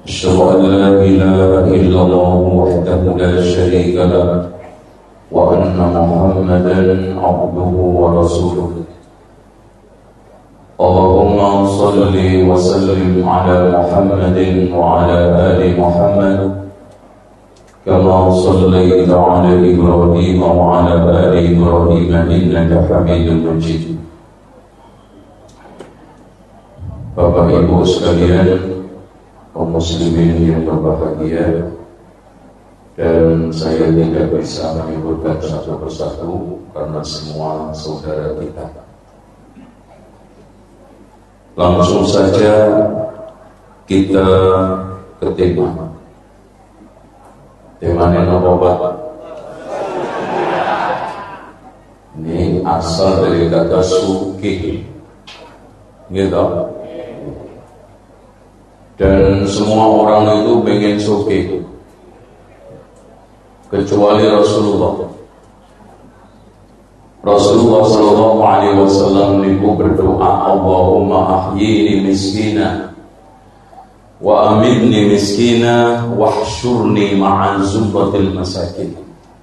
أشهد أن لا إله إلا الله وحده لا شريك له وأن محمدا عبده ورسوله اللهم صل وسلم على محمد وعلى آل محمد كما صليت على إبراهيم وعلى آل إبراهيم إنك حميد مجيد. Bapak Ibu sekalian, kaum muslimin yang berbahagia, dan saya tidak bisa menyebutkan satu persatu karena semua saudara kita. Langsung saja kita ke tema. Temanya apa, Pak? Ini asal dari kata sugih, gitu. Dan semua orang itu pengen sugih, kecuali Rasulullah. Rasulullah sallallahu alaihi wasallam niku berdoa, Allahumma ahyini miskina wa amitni miskina wahsyurni ma'an zumratil masakin.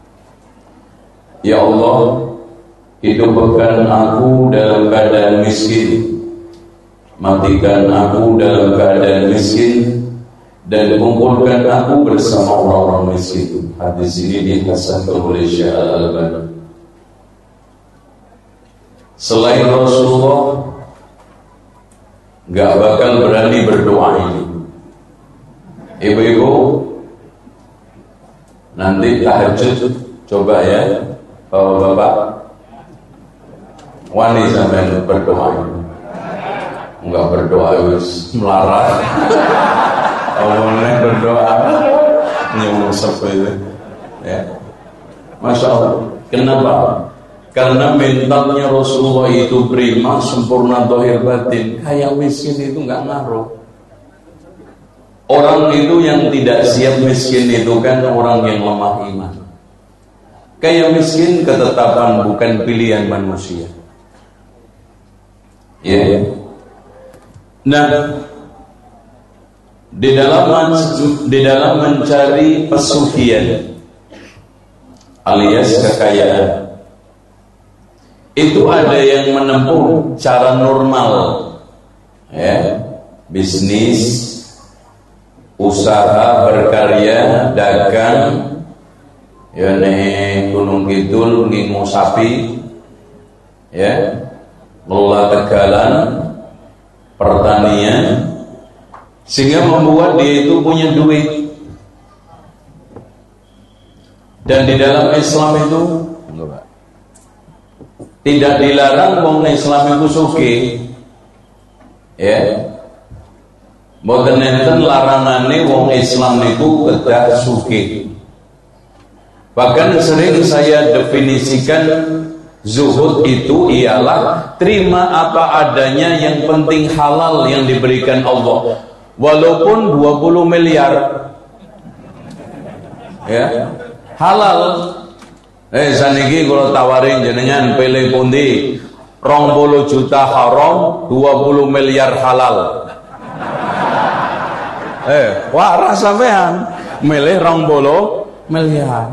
Ya Allah, hidupkan aku dalam keadaan miskin, matikan aku dalam keadaan miskin, dan kumpulkan aku bersama orang-orang miskin. Hadis ini dihasankan oleh Syekh Al-Albani. Selain Rasulullah gak bakal berani berdoa ini. Ibu-ibu nanti tahajud coba ya, bapak-bapak wani sampai berdoa ini. Enggak berdoa wis melarat. Awalnya berdoa nyungsep itu ya. Masya Allah. Kenapa? Karena mentalnya Rasulullah itu prima, sempurna zahir batin. Kayak miskin itu enggak ngaruh. Orang itu yang tidak siap miskin itu kan orang yang lemah iman. Kayak miskin ketetapan, bukan pilihan manusia. Ya. Nah, di dalam mencari pesugihan alias kekayaan, itu ada yang menempuh cara normal, ya, bisnis, usaha, berkarya, dagang, ya nih Gunung Kidul, ngingu sapi, ya, ngelola tegalan, pertanian, sehingga membuat dia itu punya duit. Dan di dalam Islam itu tidak dilarang wong Islam itu sugih, ya. Mboten enten larangane wong Islam itu kedah sugih. Bahkan sering saya definisikan zuhud itu ialah terima apa adanya, yang penting halal yang diberikan Allah. Walaupun 20 miliar, ya, halal. Saniki kalau tawarin jenengan pilih pundi, 20 juta haram, 20 miliar halal. Waras sampean milih 20 miliar.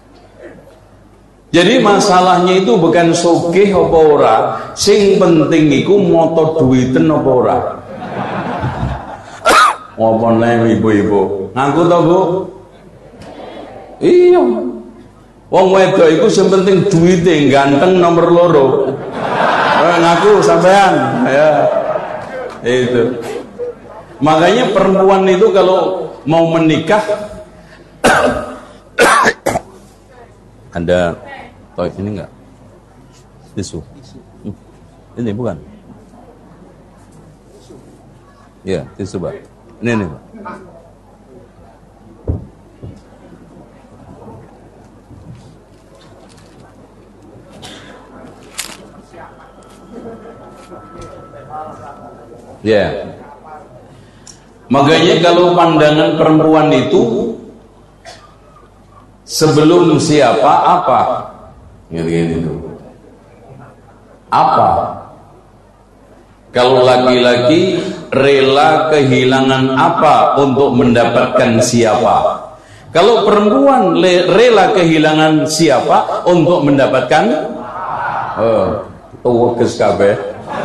Jadi masalahnya itu bukan sugih apa ora, sing penting iku moto duiten apa ora. Apa nek ibu-ibu ngaku to, Bu? Iya. Wong wedok iku sing penting duite, ganteng nomor loro. Ngaku sampean, ya. Itu. Makanya perempuan itu kalau mau menikah ada ini enggak? Tisu. Ini bukan? Iya, tisu, Pak. Ini, Pak. Ya. Makanya kalau pandangan perempuan itu sebelum siapa apa, gitu. Apa? Kalau laki-laki rela kehilangan apa untuk mendapatkan siapa? Kalau perempuan rela kehilangan siapa untuk mendapatkan tuwekes kabeh.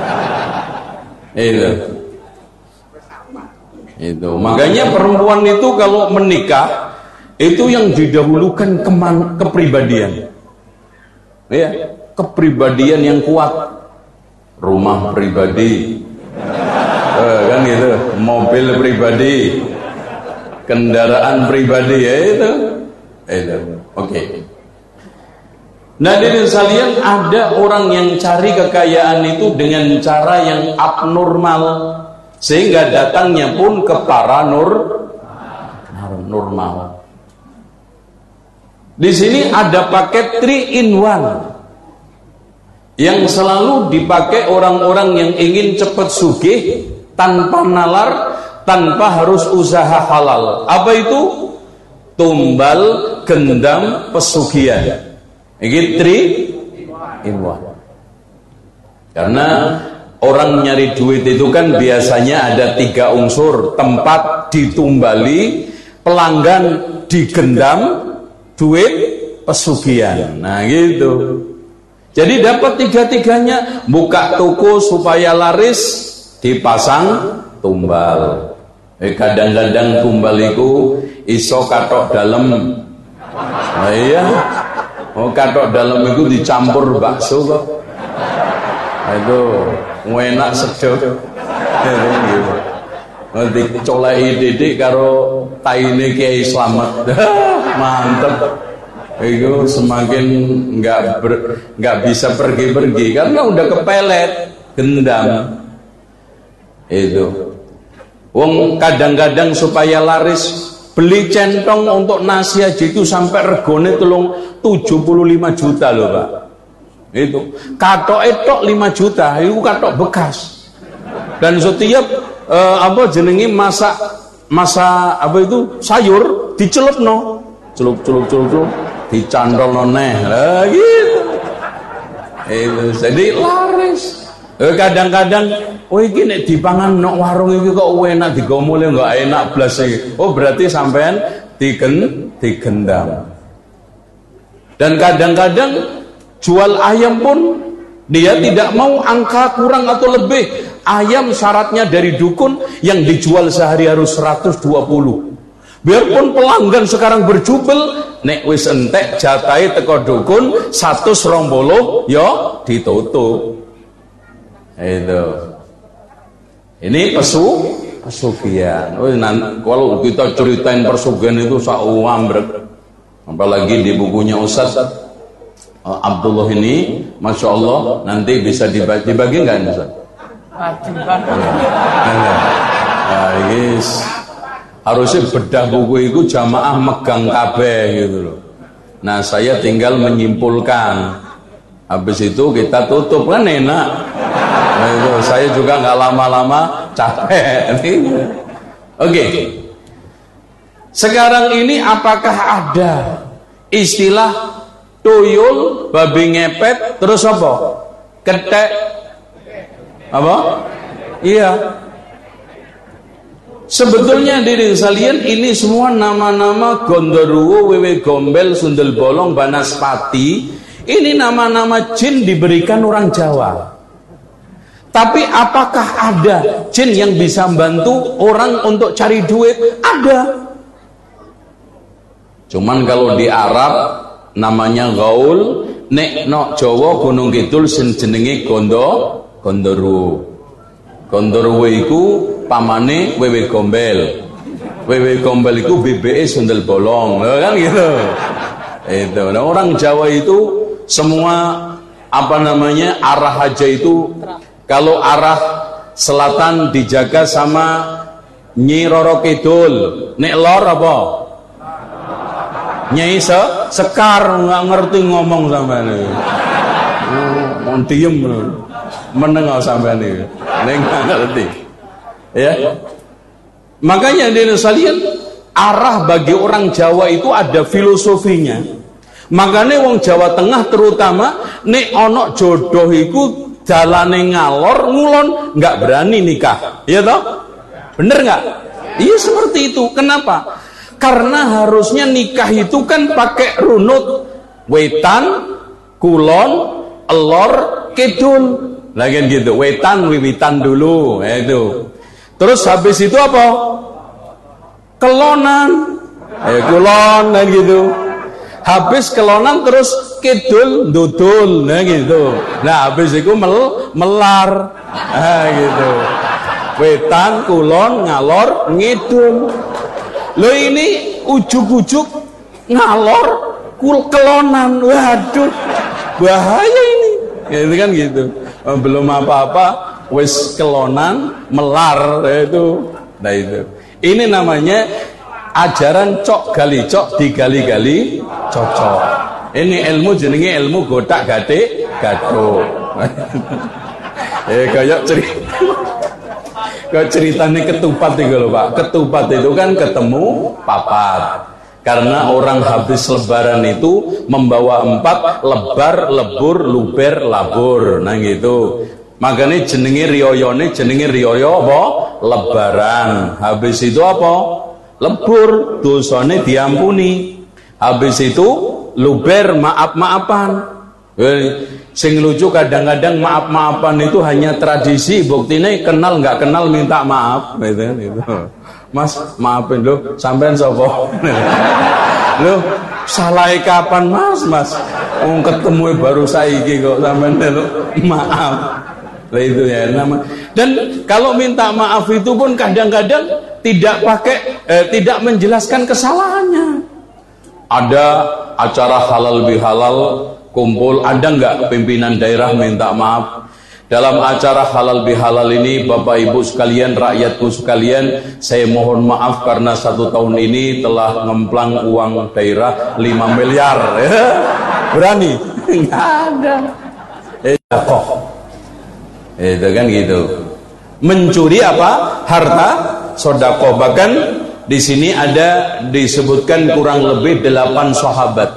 Itu. Makanya perempuan itu kalau menikah itu yang didahulukan kepribadian. Ya, kepribadian yang kuat. Rumah pribadi. Kan gitu, mobil pribadi. Kendaraan pribadi, ya itu. Oke. Nah, dari sekalian, ada orang yang cari kekayaan itu dengan cara yang abnormal, sehingga datangnya pun ke paranormal. Di sini ada paket 3 in 1 yang selalu dipakai orang-orang yang ingin cepat sugih tanpa nalar, tanpa harus usaha halal. Apa itu? Tumbal, gendam, pesugihan. Ini 3 in 1. Karena orang nyari duit itu kan biasanya ada 3 unsur: tempat ditumbali, pelanggan digendam, duit pesugihan. Nah gitu. Jadi dapat 3-3-nya. Buka toko supaya laris, dipasang tumbal. Kadang-kadang tumbal itu iso katok dalam. Nah, iya. Katok dalam itu dicampur bakso kok. Nah, itu enak sedap. Nanti colai didik karo taine Kiai Slamet. Mantep. Itu semakin nggak bisa pergi-pergi karena udah kepelet gendam. Itu. Wong kadang-kadang supaya laris beli centong untuk nasi aja itu sampai regone 75 juta loh Pak. Itu katok etok 5 juta, itu katok bekas. Dan setiap masak apa itu sayur dicelupno, celup dicandol neh lah gitu. Itu jadi laris. Kadang-kadang iki nek dipangan nok warung iki kok enak, digomole enggak enak blas iki. Oh berarti sampean digendam. Dan kadang-kadang jual ayam pun dia tidak mau angka kurang atau lebih. Ayam syaratnya dari dukun yang dijual sehari harus 120. Biarpun pelanggan sekarang berjubel, nek wis entek jatahe teko dukun 120 yo ditutup. Itu. Ini pesugihan. Kalau kita ceritain pesugihan itu sauambrek. Apalagi di bukunya Ustaz Abdullah ini, Masya Allah, nanti bisa dibagi nggak Ustaz? Nah, yes. Harusnya bedah buku itu jamaah megang kabeh gitu loh. Nah saya tinggal menyimpulkan. Habis itu kita tutup kan enak. Nah, itu saya juga nggak lama-lama capek. Oke. Sekarang ini apakah ada istilah tuyul, babi ngepet, terus apa? Ketek, apa? Iya. Sebetulnya diri sekalian ini semua nama-nama Gondoruo, Wewe Gombel, Sundel Bolong, Banaspati. Ini nama-nama jin diberikan orang Jawa. Tapi apakah ada jin yang bisa membantu orang untuk cari duit? Ada. Cuman kalau di Arab namanya gaul, nek nok Jawa Gunung Kidul sing jenenge Gondoruo. Gondoruo iku pamane Wewe Gombel. Wewe Gombel iku BBE Sundel Bolong, kan gitu. Itu. Nah, orang Jawa itu semua arah aja itu kalau arah selatan dijaga sama Nyi Roro Kidul, nek lor apa? Nyai Sekar, nggak ngerti ngomong sampean iki. Mau diem menengok sampean iki. Nek nggak ngerti. Ya. Makanya di sekalian arah bagi orang Jawa itu ada filosofinya. Makanya wong Jawa Tengah terutama nek ana jodoh iku dalane ngalor ngulon, nggak berani nikah, ya toh? Bener nggak? Iya seperti itu. Kenapa? Karena harusnya nikah itu kan pakai runut, wetan, kulon, elor, kidul. Lagi gitu, wetan wiwitan dulu, itu. Terus habis itu apa? Kelonan, kulon, dan gitu. Habis kelonan terus kidul, dudul, nah gitu. Nah habis itu melar, gitu. Wetan, kulon, ngalor, ngidul. Lo ini ujuk-ujuk ngalor, kelonan, waduh, bahaya ini. Itu kan gitu. Belum apa-apa, wis kelonan, melar, itu. Nah itu. Ini namanya ajaran cok gali cok, digali-gali cocok. Ini ilmu jenenge ilmu gotak gatik gaduh. Kayak ceritanya ketupat itu loh Pak. Ketupat itu kan ketemu papat. Karena orang habis lebaran itu membawa 4 lebar, lebur, luber, labur. Nah gitu. Makanya jenenge riyoyo apa? Lebaran. Habis itu apa? Lebur, dosane diampuni. Habis itu luber, maaf-maafan. Sing lucu kadang-kadang maaf-maafan itu hanya tradisi, buktinya kenal nggak kenal minta maaf, gitu. Mas, maafin lo, sampean sapa? Lo salah kapan mas? Ketemu baru saiki kok sampean lo maaf. Lah itu ya nama. Dan kalau minta maaf itu pun kadang-kadang tidak menjelaskan kesalahannya. Ada acara halal bihalal kumpul, ada nggak pimpinan daerah minta maaf? Dalam acara halal bihalal ini, Bapak Ibu sekalian, rakyatku sekalian, saya mohon maaf karena 1 tahun ini telah ngemplang uang daerah 5 miliar. Berani? Nggak ada. Itu kan gitu. Mencuri apa? Harta sodako. Bahkan di sini ada disebutkan kurang lebih 8 sahabat.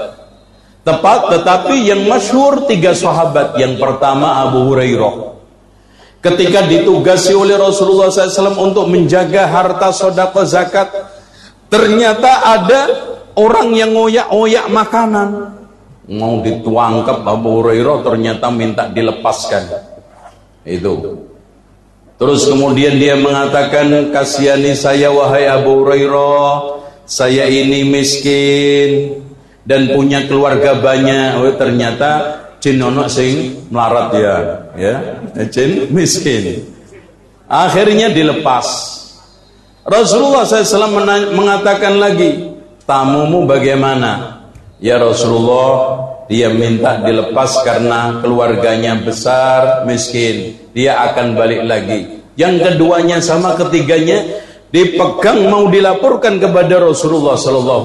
Tetapi yang masyhur 3 sahabat. Yang pertama Abu Hurairah. Ketika ditugasi oleh Rasulullah SAW untuk menjaga harta sodako zakat, ternyata ada orang yang ngoyak-ngoyak makanan. Mau dituangkap Abu Hurairah, ternyata minta dilepaskan. Itu. Terus kemudian dia mengatakan, kasihani saya wahai Abu Hurairah, saya ini miskin dan punya keluarga banyak. Oh, ternyata jin ono sing melarat ya, jin miskin. Akhirnya dilepas. Rasulullah SAW mengatakan lagi, tamumu bagaimana? Ya Rasulullah, dia minta dilepas karena keluarganya besar, miskin. Dia akan balik lagi. Yang keduanya sama, ketiganya dipegang mau dilaporkan kepada Rasulullah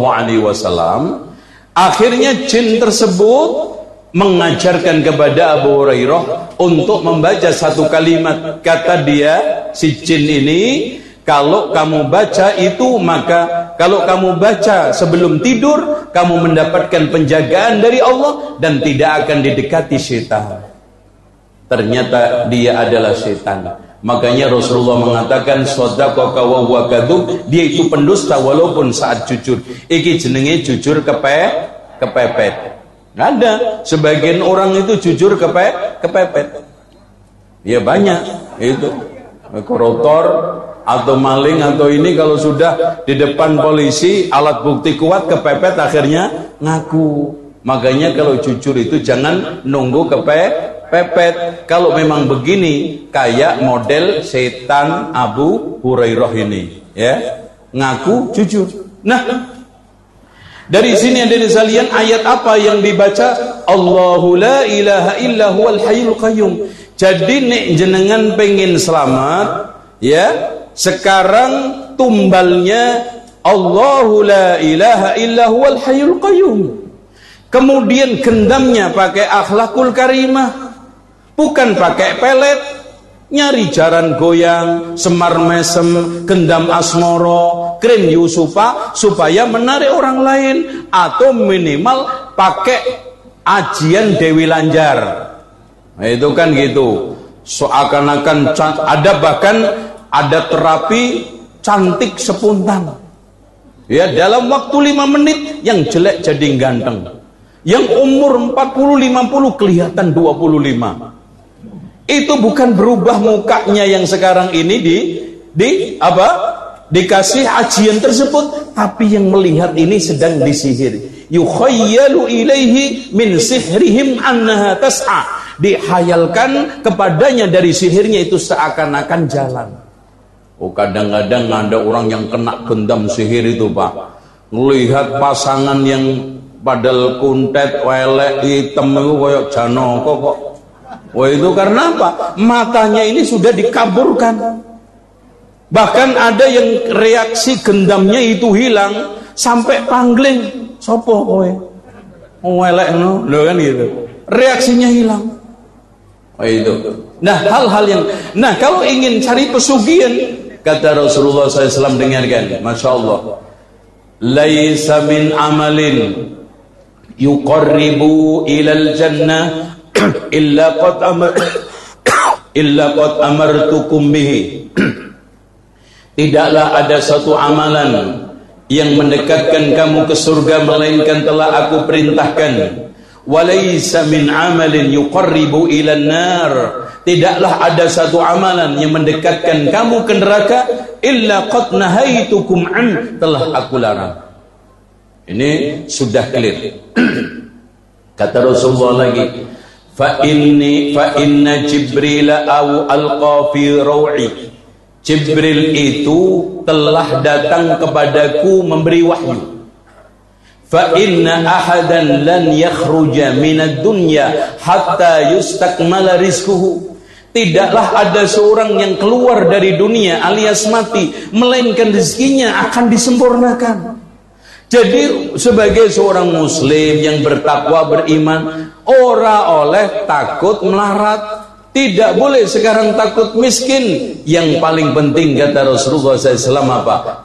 SAW. Akhirnya jin tersebut mengajarkan kepada Abu Hurairah untuk membaca 1 kalimat. Kata dia, si jin ini, kalau kamu baca itu, maka kalau kamu baca sebelum tidur, kamu mendapatkan penjagaan dari Allah dan tidak akan didekati syaitan. Ternyata dia adalah syaitan. Makanya Rasulullah mengatakan, shadaqaka wa huwa kadzub, dia itu pendusta walaupun saat jujur. Iki jenenge jujur kepepet. Nggak ada. Sebagian orang itu jujur kepepet. Ya banyak itu. Koruptor atau maling atau ini, kalau sudah di depan polisi alat bukti kuat, kepepet, akhirnya ngaku. Makanya kalau jujur itu jangan nunggu kepepet. Kalau memang begini, kayak model setan Abu Hurairah ini, ya, ngaku jujur. Nah, dari sini ada sekalian ayat apa yang dibaca? Allahu la ilaha illa huwal hayyul qayyum. Jadi nek jenengan pengen selamat, ya, sekarang tumbalnya Allahu la ilaha illa huwal hayyul qayyum. Kemudian gendamnya pakai akhlakul karimah, bukan pakai pelet, nyari jaran goyang, semar mesem, gendam asmoro, krim yusufa supaya menarik orang lain, atau minimal pakai ajian Dewi Lanjar. Nah, itu kan gitu. Seakan-akan ada terapi cantik spontan. Ya, dalam waktu 5 menit yang jelek jadi ganteng. Yang umur 40-50 kelihatan 25. Itu bukan berubah mukanya yang sekarang ini dikasih ajian tersebut, tapi yang melihat ini sedang disihir. Yukhayyalu ilaihi min sihrihim annaha tas'a. Dihayalkan kepadanya dari sihirnya itu seakan-akan jalan. Oh, kadang-kadang ada orang yang kena gendam sihir itu, Pak. Melihat pasangan yang padahal kuntet, welek, hitam itu kayak janoko kok. Wah, itu karena apa? Matanya ini sudah dikaburkan. Bahkan ada yang reaksi gendamnya itu hilang sampai pangling. Sopo kowe? Welek no, lho kan gitu. Reaksinya hilang. Oh, itu. Nah, kalau ingin cari pesugihan, kata Rasulullah SAW, dengarkan, Masya Allah, laisa min amalin yuqarribu ilal jannah illa qad amartukum bihi. Tidaklah ada satu amalan yang mendekatkan kamu ke surga melainkan telah aku perintahkan. Walaysa min amalin yuqarribu ilan nar. Tidaklah ada satu amalan yang mendekatkan kamu ke neraka illa qad nahaitukum an, telah aku larang. Ini sudah clear. Kata Rasulullah lagi, fa inna Jibril alqa fi raw'i. Jibril itu telah datang kepadaku memberi wahyu. Fa inna ahadan lan yakhruja minad dunya hatta yustakmala rizquhu. Tidaklah ada seorang yang keluar dari dunia alias mati melainkan rezekinya akan disempurnakan. Jadi sebagai seorang muslim yang bertakwa, beriman, ora oleh takut melarat. Tidak boleh sekarang takut miskin. Yang paling penting kata Rasulullah SAW apa?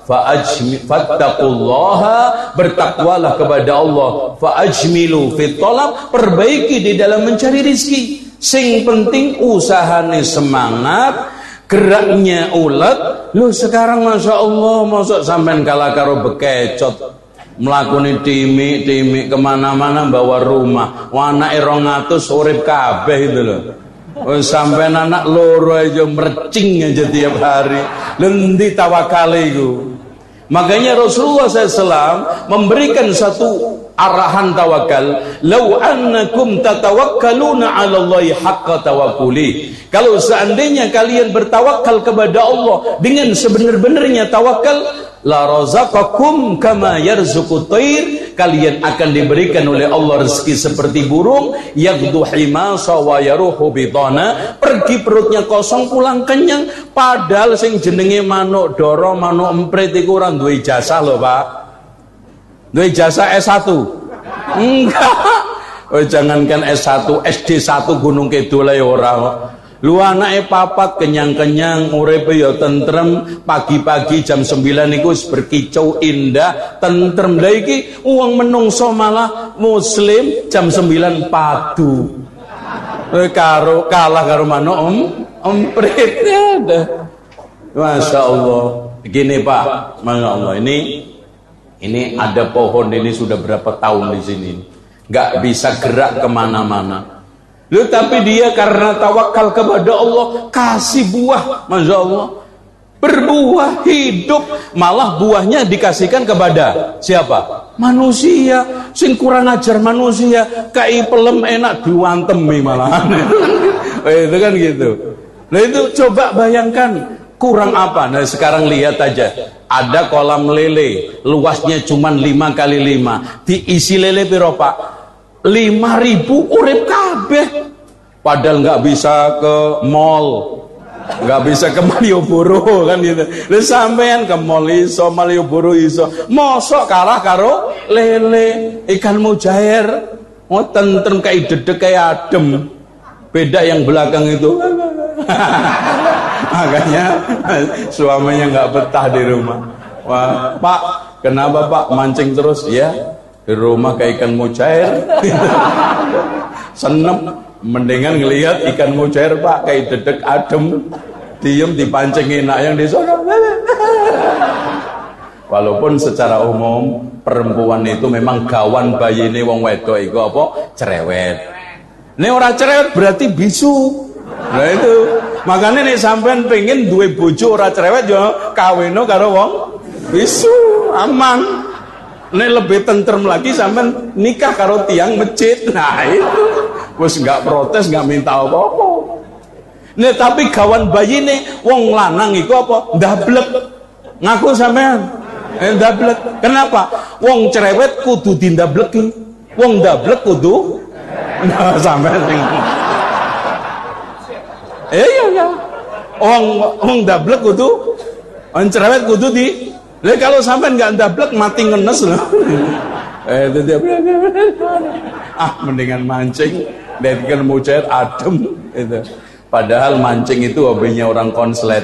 Fattaqullaha, bertakwalah kepada Allah. Fa'ajmilu fit talab, perbaiki di dalam mencari rizki. Sing penting usahane semangat, geraknya ulet. Lu sekarang Masya Allah, masuk sampean kalah karo bekecot, mlakune timik kemana-mana bawa rumah. Anake 200 urip kabeh itu lho. Sampai anak loro aja mercing aja tiap hari. Lendi tawakale iku. Makanya Rasulullah SAW memberikan satu arahan tawakal. Lau annakum tatawakkaluna 'ala Allahi haqqa tawakkuli. Kalau seandainya kalian bertawakal kepada Allah dengan sebenar-benarnya tawakal, la razaqakum kama yarzuqut thair, kalian akan diberikan oleh Allah rezeki seperti burung, yaghdu himasa wa yaruhu bitana, pergi perutnya kosong pulang kenyang. Padahal sing jenenge manuk doro, manuk emprit iku ora duwe ijazah lho, Pak. Duwe ijazah S1. Enggak. Oh, jangankan S1, SD1 Gunung Kidul ae ora. Lu anake papat kenyang-kenyang, uripe ya tentrem, pagi-pagi jam 9 niku wis berkicau indah, tentrem. Lah iki wong menungso malah muslim jam 9 padu. Kalah karo manuk emprit. Masya Allah. Begini Pak, Masya Allah, ini ada pohon ini sudah berapa tahun di sini, nggak bisa gerak kemana-mana. Loh, tapi dia karena tawakal kepada Allah kasih buah, Masya Allah, berbuah, hidup. Malah buahnya dikasihkan kepada siapa? Manusia. Sing kurang ajar manusia, kai pelem enak diwantemi malahan. Itu kan gitu. Nah itu coba bayangkan kurang apa. Nah sekarang lihat aja, ada kolam lele, luasnya cuma 5 kali 5, diisi lele piro Pak? 5.000 urip kabeh. Padahal nggak bisa ke mall, nggak bisa ke Malioboro kan gitu. Lu sampean ke mall iso, Malioboro iso, mosok kalah karo lele ikan mujair. Oh tentrem kayak dedek kayak adem. Beda yang belakang itu. Makanya suaminya nggak betah di rumah. Wah, Pak, kenapa Pak mancing terus? Ya, di rumah kayak ikan mujair. Senep. Mendingan ngelihat ikan mujair Pak kayak dedek adem, diem dipancing enak yang di sana. Walaupun secara umum perempuan itu memang gawan bayine wong wedok iku apa? Cerewet. Nek ora cerewet berarti bisu. Nah itu. Makanya nek sampean pengen duwe bojo ora cerewet yo kawino karo wong bisu, aman. Nek lebih tentrem lagi sampean nikah karo tiang masjid. Nah itu. Wes enggak protes, enggak minta apa-apa. Nek tapi gawan bayine wong lanang iku apa? Ndablek. Ngaku sampean. Ndablek. Kenapa? Wong cerewet kudu dindableki. Wong ndablek kudu sampean sing. Iya. Wong ndablek kudu wong cerewet kudu di. Lah kalau sampean enggak ndablek mati ngenes lho. Itu dia. Mendingan mancing dan mujair adem itu. Padahal mancing itu hobinya orang konslet.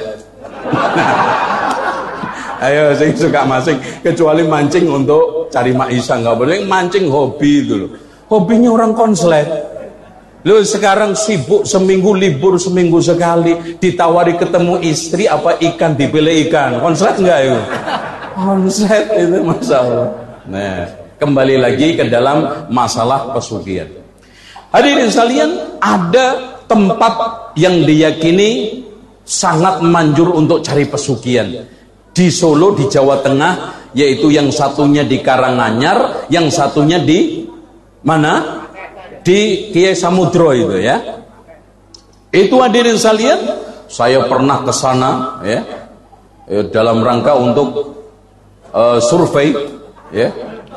Ayo saya suka mancing, kecuali mancing untuk cari maisha nggak boleh. Mancing hobi itu loh. Hobinya orang konslet. Lu sekarang sibuk seminggu libur seminggu sekali, ditawari ketemu istri apa ikan dipilih ikan. Konslet nggak itu? Konslet itu masalah. Nah, kembali lagi ke dalam masalah pesugihan. Hadirin sekalian, ada tempat yang diyakini sangat manjur untuk cari pesugihan. Di Solo, di Jawa Tengah, yaitu yang satunya di Karanganyar, yang satunya di mana? Di Kiai Samudro itu ya. Itu hadirin sekalian, saya pernah ke sana ya. Dalam rangka untuk survei ya.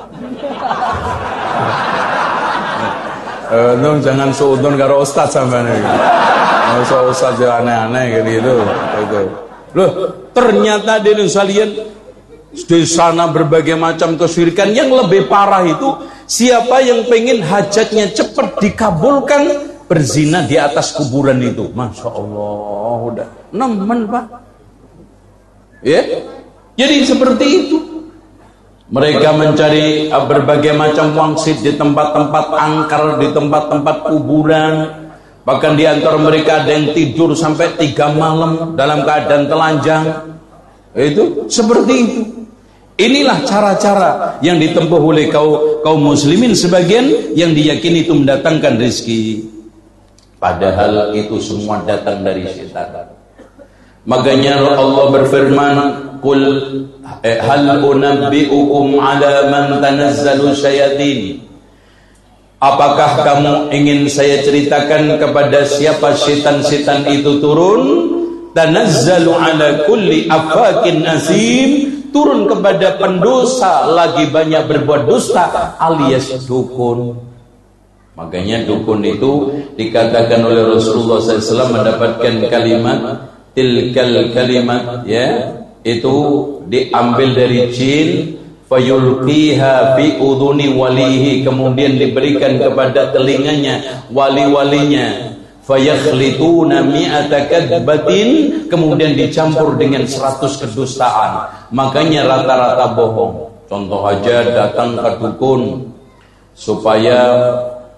Jangan suudon karo ustaz sampean iki. Ustaz aneh-aneh gitu. Loh, ternyata di sekalian di sana berbagai macam kesyirikan. Yang lebih parah itu siapa yang pengen hajatnya cepat dikabulkan berzina di atas kuburan itu. Masya Allah, udah nemen Pak. Ya, jadi seperti itu. Mereka mencari berbagai macam wangsit di tempat-tempat angker, di tempat-tempat kuburan. Bahkan di antara mereka ada yang tidur sampai 3 malam dalam keadaan telanjang. Itu seperti itu. Inilah cara-cara yang ditempuh oleh kaum muslimin sebagian yang diyakini itu mendatangkan rezeki. Padahal itu semua datang dari setan. Makanya Allah berfirman, "Qul hal unabbi'ukum 'ala man tanazzalu syayatin." Apakah kamu ingin saya ceritakan kepada siapa setan-setan itu turun? Tanazzalu 'ala kulli afakin asim, turun kepada pendosa lagi banyak berbuat dusta alias dukun. Makanya dukun itu dikatakan oleh Rasulullah SAW mendapatkan kalimat tilkal kalimat ya, itu diambil dari jin, fayulqiha fi udhuni walihi, kemudian diberikan kepada telinganya wali-walinya, fayakhlituna mi'ata kadbatin, kemudian dicampur dengan 100 kedustaan. Makanya rata-rata bohong. Contoh aja, datang ke dukun supaya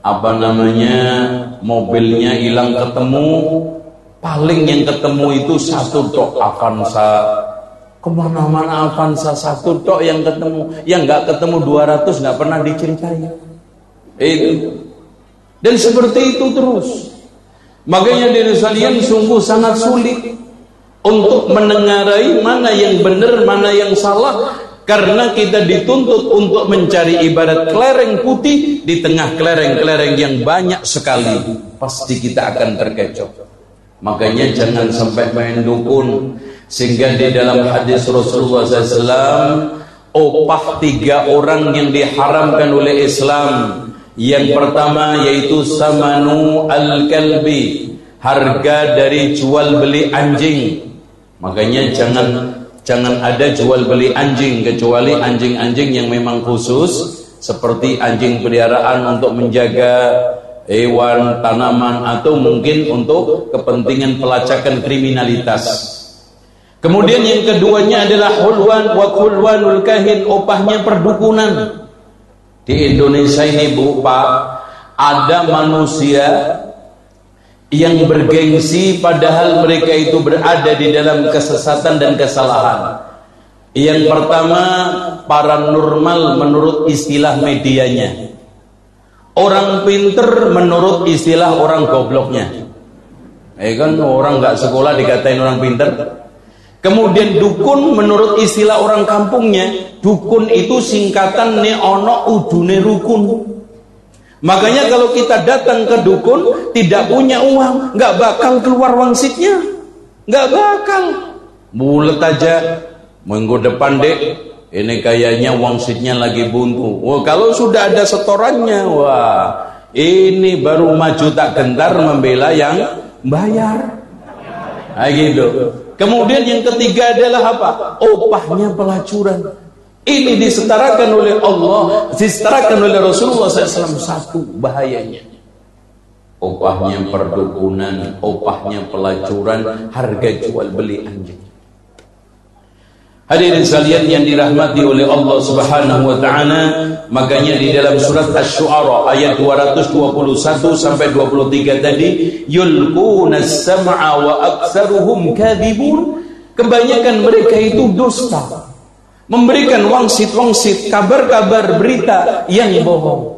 mobilnya hilang ketemu, paling yang ketemu itu 1 tok Avanza. Kemana-mana Avanza 1 tok yang ketemu, yang nggak ketemu 200 nggak pernah diceritain. Itu. Dan seperti itu terus. Makanya diri sekalian sungguh sangat sulit untuk menengarai mana yang benar, mana yang salah, karena kita dituntut untuk mencari ibarat kelereng putih di tengah kelereng-kelereng yang banyak sekali. Pasti kita akan terkecoh. Makanya jangan sampai main dukun. Sehingga di dalam hadis Rasulullah SAW, opah 3 orang yang diharamkan oleh Islam. Yang pertama yaitu samanu al-kalbi, harga dari jual beli anjing. Makanya jangan ada jual beli anjing kecuali anjing-anjing yang memang khusus, seperti anjing peliharaan untuk menjaga hewan, tanaman, atau mungkin untuk kepentingan pelacakan kriminalitas. Kemudian yang keduanya adalah hulwan wa kulwanul kahin, opahnya perdukunan. Di Indonesia ini Bu Pak, ada manusia yang bergengsi padahal mereka itu berada di dalam kesesatan dan kesalahan. Yang pertama, paranormal menurut istilah medianya, orang pinter menurut istilah orang gobloknya. Kan orang nggak sekolah dikatain orang pinter. Kemudian dukun menurut istilah orang kampungnya, dukun itu singkatan ne ono udune rukun. Makanya kalau kita datang ke dukun tidak punya uang, nggak bakal keluar wangsitnya, nggak bakal. Mulet aja. Minggu depan dek, ini kayaknya wangsitnya lagi buntu. Wah, kalau sudah ada setorannya, wah, ini baru maju tak gentar membela yang bayar. Nah, gitu. Kemudian yang ketiga adalah apa? Opahnya pelacuran. Ini disetarakan oleh Allah, disetarakan oleh Rasulullah SAW. Satu bahayanya, opahnya perdukunan, opahnya pelacuran, harga jual beli anjing. Hadirin sekalian yang dirahmati oleh Allah Subhanahu wa taala, makanya di dalam surat Asy-Syu'ara ayat 221 sampai 23 tadi, yulqunas sam'a wa aktsaruhum kadzibun, kebanyakan mereka itu dusta, memberikan wangsit-wangsit, kabar-kabar berita yang bohong.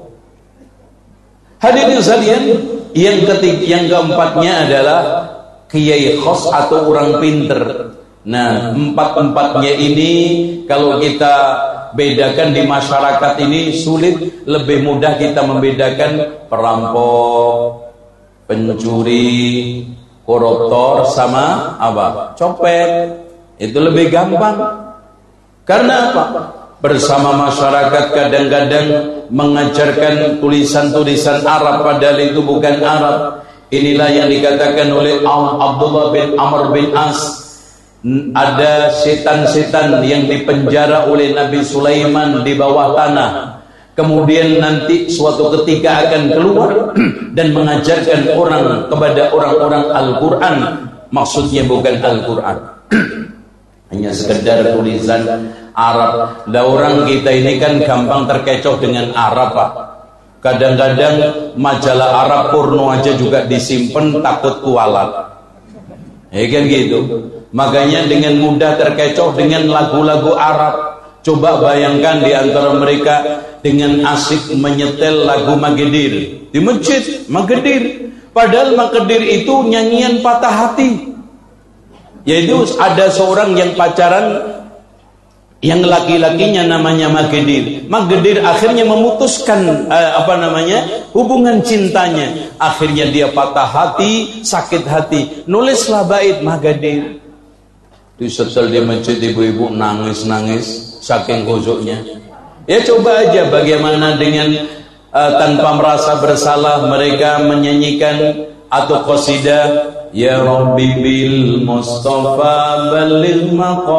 Hadirin sekalian, yang keempatnya adalah kiai khos atau orang pinter. Nah, empat-empatnya ini kalau kita bedakan di masyarakat ini sulit, lebih mudah kita membedakan perampok, pencuri, koruptor sama apa? Copet. Itu lebih gampang. Karena apa? Bersama masyarakat kadang-kadang mengajarkan tulisan-tulisan Arab padahal itu bukan Arab. Inilah yang dikatakan oleh Abdullah bin Amr bin As. Ada setan-setan yang dipenjara oleh Nabi Sulaiman di bawah tanah. Kemudian nanti suatu ketika akan keluar dan mengajarkan orang kepada orang-orang Al-Quran. Maksudnya bukan Al-Quran, hanya sekedar tulisan Arab. Lah orang kita ini kan gampang terkecoh dengan Arab, Pak. Kadang-kadang majalah Arab porno aja juga disimpan, takut kualat. Kan gitu. Makanya dengan mudah terkecoh dengan lagu-lagu Arab. Coba bayangkan di antara mereka dengan asik menyetel lagu Magedir di masjid Magedir. Padahal Magedir itu nyanyian patah hati. Yaitu ada seorang yang pacaran, yang laki-lakinya namanya Magedir. Magedir akhirnya memutuskan hubungan cintanya. Akhirnya dia patah hati, sakit hati. Nulislah bait Magedir. Disetel di masjid, ibu-ibu nangis-nangis saking khusyuknya. Ya coba aja bagaimana dengan tanpa merasa bersalah mereka menyanyikan atau qasidah, ya Rabbi bil Mustafa balligh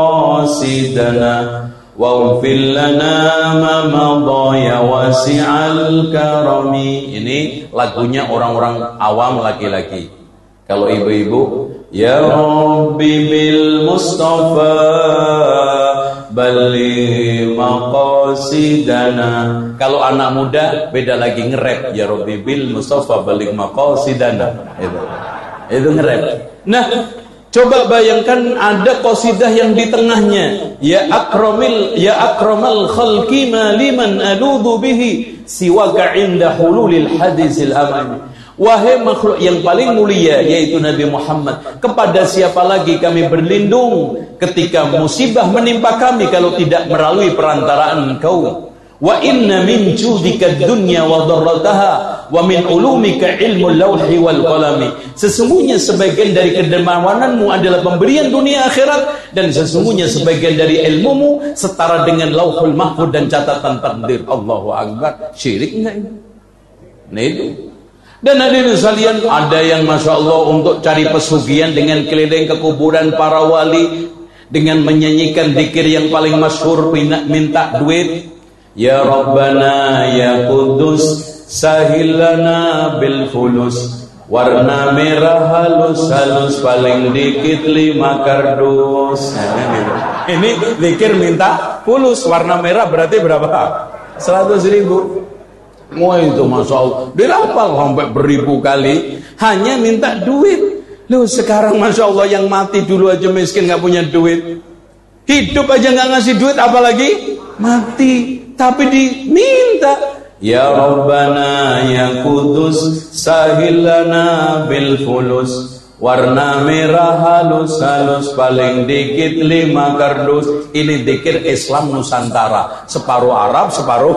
maqasidana waghfir lana ma madha ya wasi'al karami. Ini lagunya orang-orang awam laki-laki. Kalau ibu-ibu, ya Rabbi bil Mustafa balligh maqasidana. Kalau anak muda beda lagi, ngerap, ya Rabbi bil Mustafa balligh maqasidana. Itu ngerap. Nah, coba bayangkan ada qasidah yang di tengahnya, ya akramal khalqi ma liman aludhu bihi siwaka inda hululil hadisil amani. Wahai makhluk yang paling mulia, yaitu Nabi Muhammad, kepada siapa lagi kami berlindung ketika musibah menimpa kami kalau tidak melalui perantaraan Engkau. Wa inna min judika dunya wa dharrataha wa min ulumika ilmu lawhi wal qalami. Sesungguhnya sebagian dari kedermawananmu adalah pemberian dunia akhirat, dan sesungguhnya sebagian dari ilmumu setara dengan lauhul mahfuz dan catatan takdir. Allahu Akbar. Syirik enggak ini? Nah itu. Dan hadirin sekalian, ada yang Masya Allah untuk cari pesugihan dengan keliling ke kuburan para wali dengan menyanyikan zikir yang paling masyhur, minta duit. Ya Rabbana ya Qudus sahilana bil fulus, warna merah halus-halus paling dikit 5 kardus. Ini zikir minta fulus, warna merah berarti berapa? 100.000. Wah itu Masya Allah, dirapal sampai beribu kali, hanya minta duit. Loh sekarang Masya Allah yang mati dulu aja miskin gak punya duit, hidup aja gak ngasih duit apalagi mati, tapi diminta. Ya Rabbana ya Kudus sahilana bil fulus, warna merah halus-halus, paling dikit 5 kardus. Ini dzikir Islam Nusantara, separuh Arab separuh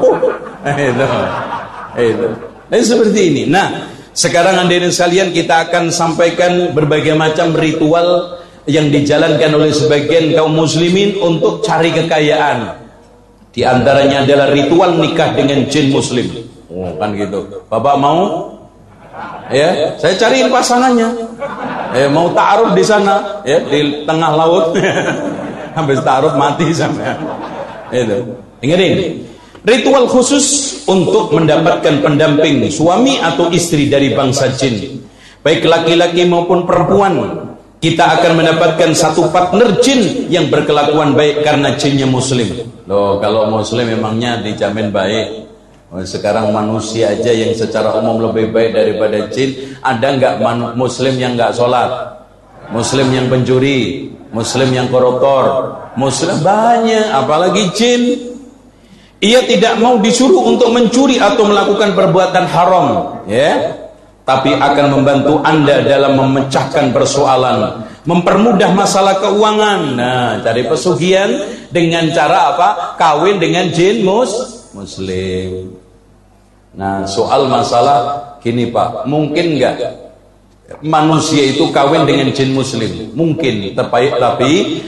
itu. Seperti ini. Nah sekarang hadirin sekalian, kita akan sampaikan berbagai macam ritual yang dijalankan oleh sebagian kaum muslimin untuk cari kekayaan. Di antaranya adalah ritual nikah dengan jin muslim. Oh, kan gitu. Bapak mau? Ya, saya cariin pasangannya. Mau ta'aruf di sana, ya, di tengah laut. Habis ta'aruf mati sampai. Itu. Ingat ini. Ritual khusus untuk mendapatkan pendamping suami atau istri dari bangsa jin, baik laki-laki maupun perempuan. Kita akan mendapatkan satu partner jin yang berkelakuan baik karena jinnya muslim. Loh, kalau muslim memangnya dijamin baik. Sekarang manusia aja yang secara umum lebih baik daripada jin. Ada nggak muslim yang nggak sholat, muslim yang pencuri, muslim yang koruptor, muslim banyak, apalagi jin. Ia tidak mau disuruh untuk mencuri atau melakukan perbuatan haram, ya, tapi akan membantu Anda dalam memecahkan persoalan, mempermudah masalah keuangan. Nah, cari pesugihan dengan cara apa? Kawin dengan jin muslim. Nah, soal masalah gini Pak, mungkin nggak manusia itu kawin dengan jin muslim? Mungkin, tapi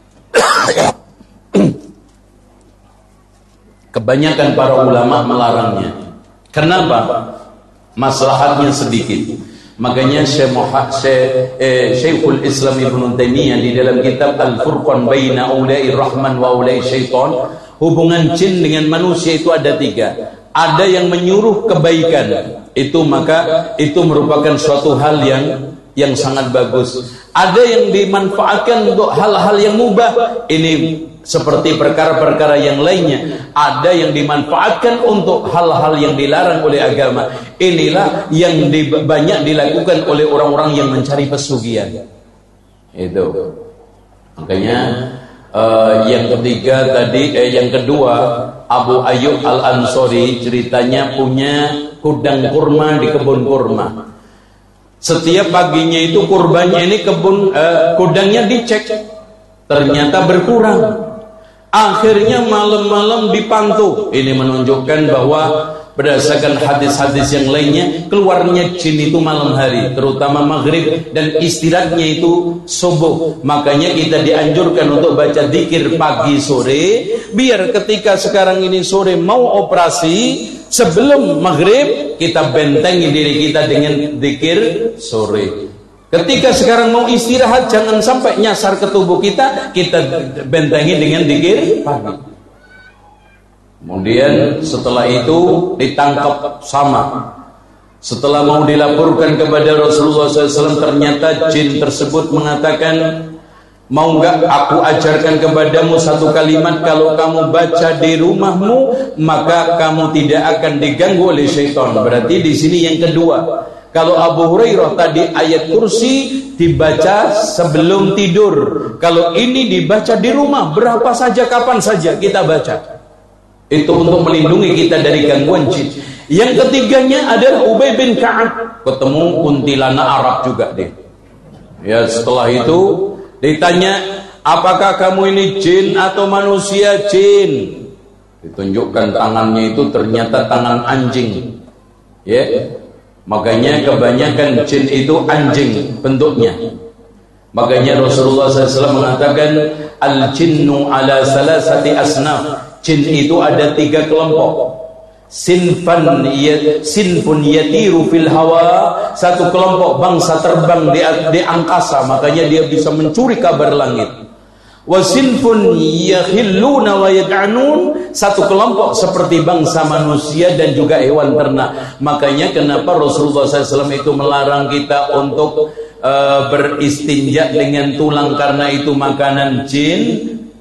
kebanyakan para ulama melarangnya. Kenapa? Maslahatnya sedikit. Makanya Syekhul Islam Ibnu Taimiyah di dalam kitab Al-Furqan Baina Aulai Rahman wa Aulai Syaitan, hubungan jin dengan manusia itu ada 3. Ada yang menyuruh kebaikan, itu maka itu merupakan suatu hal yang sangat bagus. Ada yang dimanfaatkan untuk hal-hal yang mubah, ini seperti perkara-perkara yang lainnya. Ada yang dimanfaatkan untuk hal-hal yang dilarang oleh agama. Inilah yang banyak dilakukan oleh orang-orang yang mencari pesugihan. Itu. Makanya yang ketiga tadi, yang kedua, Abu Ayyub Al-Ansari ceritanya punya kudang kurma di kebun kurma. Setiap paginya itu kurbannya ini kudangnya dicek, ternyata berkurang. Akhirnya malam-malam dipantau. Ini menunjukkan bahwa berdasarkan hadis-hadis yang lainnya, keluarnya jin itu malam hari, terutama maghrib, dan istirahatnya itu subuh. Makanya kita dianjurkan untuk baca zikir pagi sore, biar ketika sekarang ini sore mau operasi, sebelum maghrib kita bentengi diri kita dengan zikir sore. Ketika sekarang mau istirahat, jangan sampai nyasar ke tubuh kita bentengi dengan zikir pagi. Kemudian setelah itu ditangkap sama. Setelah mau dilaporkan kepada Rasulullah SAW, ternyata jin tersebut mengatakan, mau nggak aku ajarkan kepadamu satu kalimat, kalau kamu baca di rumahmu maka kamu tidak akan diganggu oleh syaitan. Berarti di sini yang kedua. Kalau Abu Hurairah tadi ayat kursi dibaca sebelum tidur, kalau ini dibaca di rumah berapa saja, kapan saja kita baca. Itu untuk melindungi kita dari gangguan jin. Yang ketiganya adalah Ubay bin Ka'ab, ketemu kuntilanak Arab juga deh. Ya, setelah itu ditanya, apakah kamu ini jin atau manusia? Jin. Ditunjukkan tangannya itu ternyata tangan anjing. Ya. Makanya kebanyakan jin itu anjing bentuknya. Makanya Rasulullah SAW mengatakan, al-jinnu ala salasati asnaf. Jin itu ada 3 kelompok. Sinfun yatiru fil hawa, satu kelompok bangsa terbang di angkasa, makanya dia bisa mencuri kabar langit. Wa sinfun yakhilluna wa yad'anun, satu kelompok seperti bangsa manusia dan juga hewan ternak. Makanya kenapa Rasulullah SAW itu melarang kita untuk beristinja dengan tulang, karena itu makanan jin.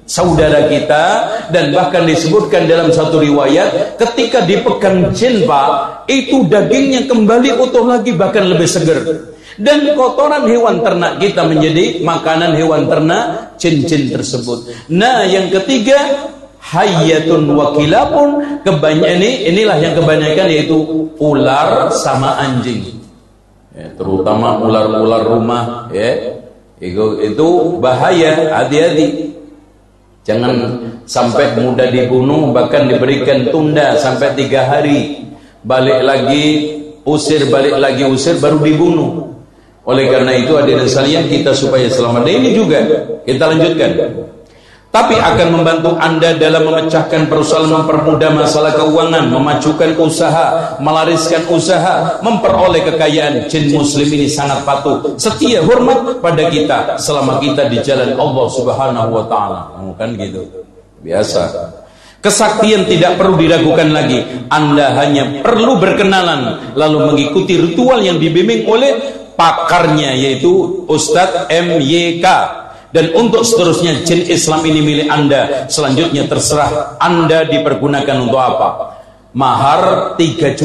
saudara kita, dan bahkan disebutkan dalam satu riwayat ketika dipegang jin Pak, itu dagingnya kembali utuh lagi, bahkan lebih segar. Dan kotoran hewan ternak kita menjadi makanan hewan ternak jin-jin tersebut. Nah, yang ketiga, hayyatun wa kilabun, inilah yang kebanyakan, yaitu ular sama anjing. Ya, terutama ular-ular rumah, ya. Itu bahaya, hati-hati. Jangan sampai mudah dibunuh, bahkan diberikan tunda sampai 3 hari. Balik lagi usir, baru dibunuh. Oleh karena itu hadirin sekalian, kita supaya selamat. Nah, ini juga kita lanjutkan. Tapi akan membantu Anda dalam memecahkan persoalan, mempermudah masalah keuangan, memajukan usaha, melariskan usaha, memperoleh kekayaan. Jin muslim ini sangat patuh, setia, hormat pada kita selama kita di jalan Allah Subhanahu wa taala. Kan gitu. Biasa. Kesaktian tidak perlu diragukan lagi. Anda hanya perlu berkenalan lalu mengikuti ritual yang dibimbing oleh pakarnya, yaitu Ustadz MYK. Dan untuk seterusnya, jin Islam ini milik Anda. Selanjutnya terserah Anda dipergunakan untuk apa. Mahar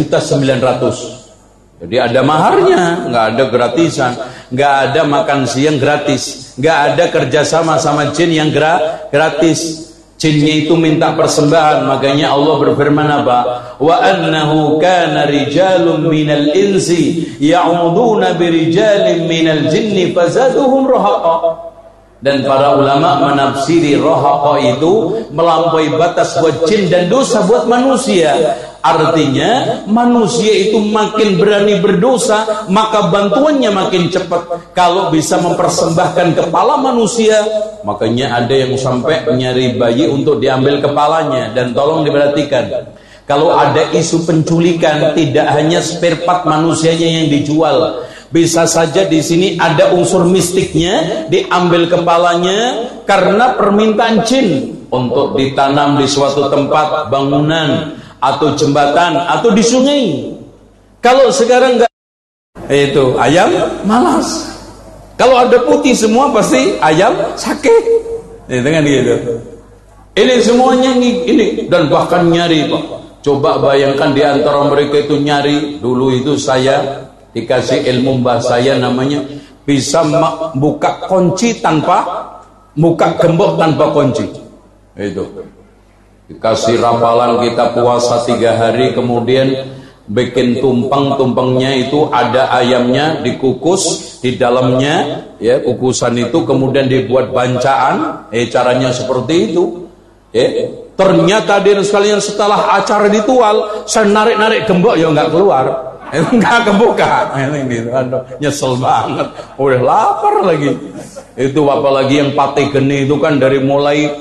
3.900.000. Jadi ada maharnya, nggak ada gratisan, nggak ada makan siang gratis, nggak ada kerjasama sama jin yang gratis. Jinnya itu minta persembahan. Makanya Allah berfirman apa? Wa annahu kana rijalun minal insi ya'uduna birijalin minal jinni fazaduhum rahaqa. Dan para ulama menafsiri rahaqa itu melampaui batas buat jin dan dosa buat manusia. Artinya manusia itu makin berani berdosa, maka bantuannya makin cepat. Kalau bisa mempersembahkan kepala manusia, makanya ada yang sampai nyari bayi untuk diambil kepalanya. Dan tolong diperhatikan, kalau ada isu penculikan, tidak hanya spare part manusianya yang dijual. Bisa saja di sini ada unsur mistiknya, diambil kepalanya karena permintaan jin untuk ditanam di suatu tempat, bangunan atau jembatan atau di sungai. Kalau sekarang enggak, itu ayam malas. Kalau ada putih semua pasti ayam sakit. Itu kan gitu. Ini semuanya ini, dan bahkan nyari Pak. Coba bayangkan di antara mereka itu nyari. Dulu itu saya dikasih ilmu mbah saya, namanya bisa buka kunci tanpa, buka gembok tanpa kunci. Itu dikasih rapalan, kita puasa 3 hari, kemudian bikin tumpengnya itu ada ayamnya dikukus di dalamnya, ya, kukusan itu kemudian dibuat bancaan. Caranya seperti itu, ya. Ternyata dia sekalian setelah acara ditual, saya narik gembok ya nggak keluar. Enggak kebuka. Aduh, nyesel banget. Udah lapar lagi. Itu apalagi yang pate geni itu kan dari mulai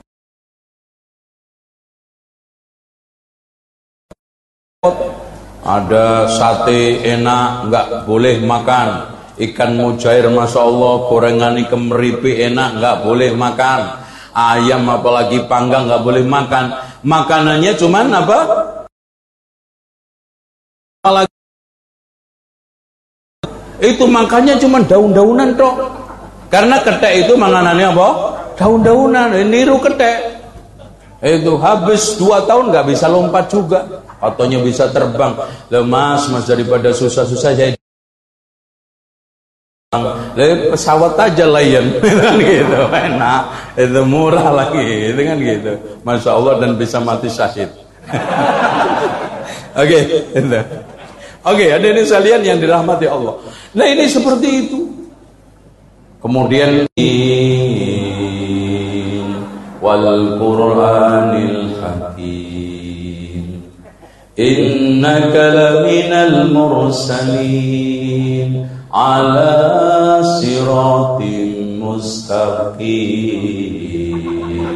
ada sate enak, nggak boleh makan. Ikan mujair masya Allah, gorengan ikan meripi enak, nggak boleh makan. Ayam apalagi panggang nggak boleh makan. Makanannya cuman apa? Itu makanya cuma daun-daunan toh. Karena ketek itu makanannya apa? Daun-daunan, niru ketek. Itu habis 2 tahun nggak bisa lompat juga. Katanya bisa terbang. Mas daripada susah-susah saya pesawat aja Lion. Kan gitu, enak. Itu murah lagi, itu kan gitu. Masya Allah, dan bisa mati syahid. Oke, itu. Oke, ada ini sekalian yang dirahmati Allah. Nah, ini seperti itu. Kemudian wal Qur'anil Hakim, innaka laminal mursalin ala siratim mustaqim.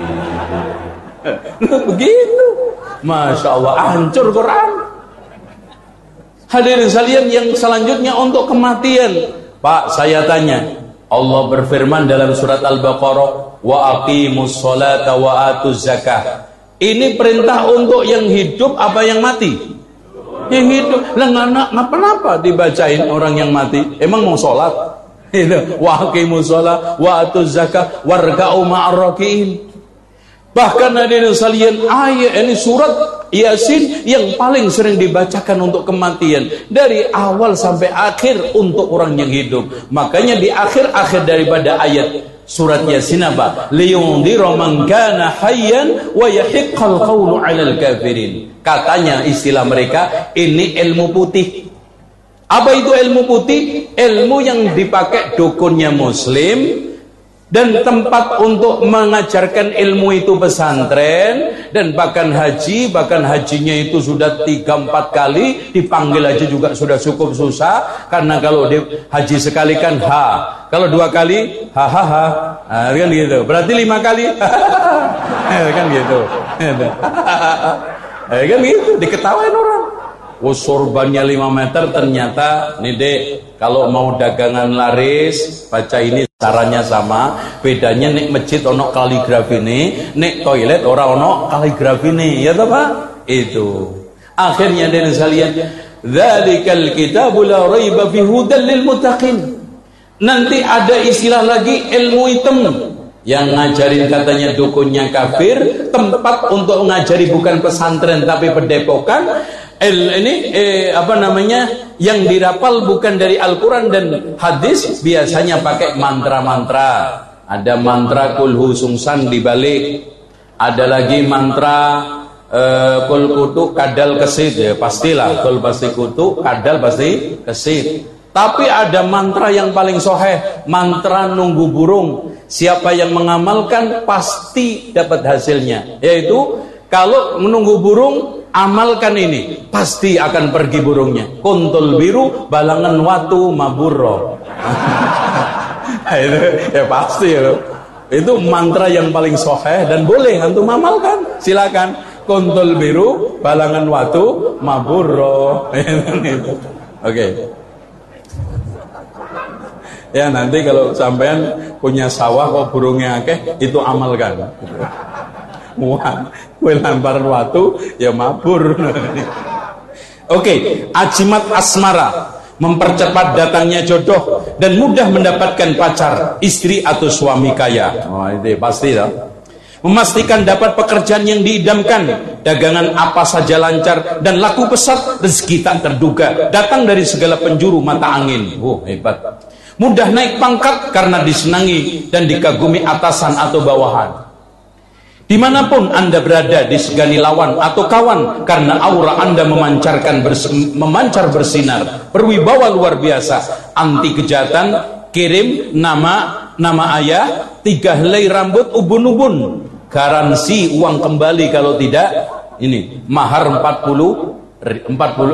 Begitu. Masya Allah, hancur Quran. Hadirin sekalian yang selanjutnya untuk kematian. Pak, saya tanya, Allah berfirman dalam surat Al-Baqarah, wa aqimus sholata wa atuz zakah. Ini perintah untuk yang hidup apa yang mati? Yang hidup. Lah kenapa dibacain orang yang mati? Emang mau sholat? Itu wa aqimus sholat wa atuz zakah warka'u ma'ar rakiin. Bahkan hadirin sekalian, ayat ini surat Yasin yang paling sering dibacakan untuk kematian dari awal sampai akhir untuk orang yang hidup. Makanya di akhir-akhir daripada ayat surat Yasin apa? Liyundhira man kana hayyan wa yahiqqal qawlu 'alal kafirin. Katanya istilah mereka ini ilmu putih. Apa itu ilmu putih? Ilmu yang dipakai dukunnya muslim dan tempat untuk mengajarkan ilmu itu pesantren, dan bahkan hajinya itu sudah 3-4 kali, dipanggil aja juga sudah cukup susah, karena kalau haji sekali kan kalau 2 kali kan gitu, berarti 5 kali kan gitu kan gitu, diketawain orang. Sorbannya 5 meter, ternyata nih dek, kalau mau dagangan laris baca ini caranya sama, bedanya nek masjid ono kaligrafi nih, nek toilet ora ono kaligrafi nih, ya toh Pak? Itu akhirnya dari sekalian, dzalikal kitabu la raiba fihi hudal lil muttaqin. Nanti ada istilah lagi ilmu hitam yang ngajarin katanya dukunnya kafir, tempat untuk ngajari bukan pesantren tapi pendepokan. Yang dirapal bukan dari Al-Quran dan hadis, biasanya pakai mantra-mantra. Ada mantra kulhu sungsan dibalik, ada lagi mantra kul kutu kadal kesit, ya pastilah kul pasti kutu, kadal pasti kesit. Tapi ada mantra yang paling soheh, mantra nunggu burung. Siapa yang mengamalkan pasti dapat hasilnya, yaitu kalau menunggu burung, amalkan ini, pasti akan pergi burungnya. Kuntul biru balangan watu maburro. Itu ya pasti ya. Itu mantra yang paling soheh dan boleh antum amalkan. Silakan. Kuntul biru balangan watu maburro. Oke. Ya nanti kalau sampean punya sawah kok burungnya akeh, itu amalkan. Wah, gue lamparan waktu ya mabur. Oke, ajimat asmara, mempercepat datangnya jodoh dan mudah mendapatkan pacar, istri atau suami kaya. Oh, itu pasti ya. Memastikan dapat pekerjaan yang diidamkan, dagangan apa saja lancar dan laku pesat, rezeki tak terduga, datang dari segala penjuru mata angin. Hebat. Mudah naik pangkat karena disenangi dan dikagumi atasan atau bawahan. Dimanapun Anda berada, disegani lawan atau kawan, karena aura Anda memancar bersinar, berwibawa luar biasa. Anti kejahatan, kirim nama ayah, 3 helai rambut ubun-ubun, garansi uang kembali kalau tidak. Ini mahar 400.000.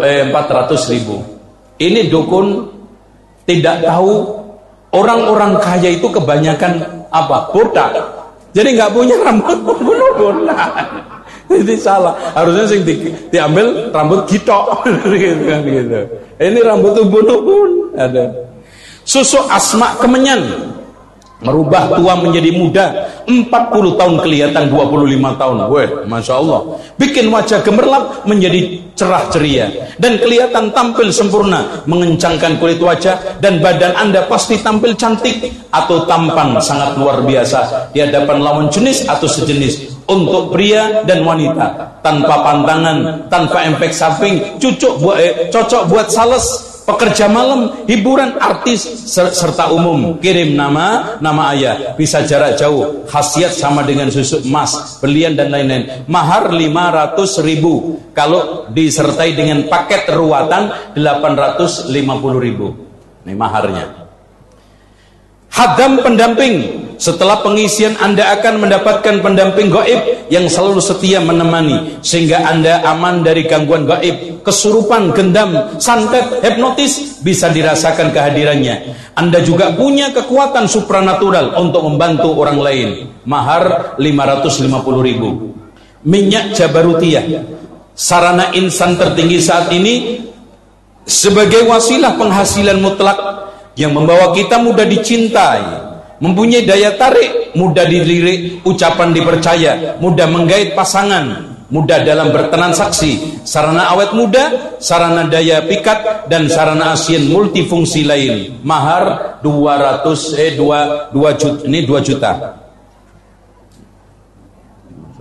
Ini dukun tidak tahu orang-orang kaya itu kebanyakan apa? Botak. Jadi nggak punya rambut ubun-ubun. Jadi salah. Harusnya sing diambil rambut gitok gitu. Ini rambut ubun-ubun ada. Susu asma kemenyan, merubah tua menjadi muda, 40 tahun kelihatan 25 tahun. Weh, Masya Allah. Bikin wajah gemerlap menjadi cerah ceria dan kelihatan tampil sempurna, mengencangkan kulit wajah dan badan Anda pasti tampil cantik atau tampan sangat luar biasa di hadapan lawan jenis atau sejenis. Untuk pria dan wanita, tanpa pantangan, tanpa efek samping, cocok buat sales, pekerja malam, hiburan, artis, serta umum. Kirim nama ayah, bisa jarak jauh, khasiat sama dengan susu emas, berlian dan lain-lain. Mahar 500.000, kalau disertai dengan paket ruatan 850.000. Ini maharnya. Hadam pendamping, setelah pengisian Anda akan mendapatkan pendamping gaib yang selalu setia menemani, sehingga Anda aman dari gangguan gaib, kesurupan, gendam, santet, hipnotis, bisa dirasakan kehadirannya. Anda juga punya kekuatan supranatural untuk membantu orang lain. Mahar 550.000. Minyak Jabarutiyah, sarana insan tertinggi saat ini, sebagai wasilah penghasilan mutlak yang membawa kita mudah dicintai, mempunyai daya tarik, mudah dilirik, ucapan dipercaya, mudah menggait pasangan, mudah dalam bertransaksi, sarana awet muda, sarana daya pikat, dan sarana asien multifungsi lain. Mahar 2 juta.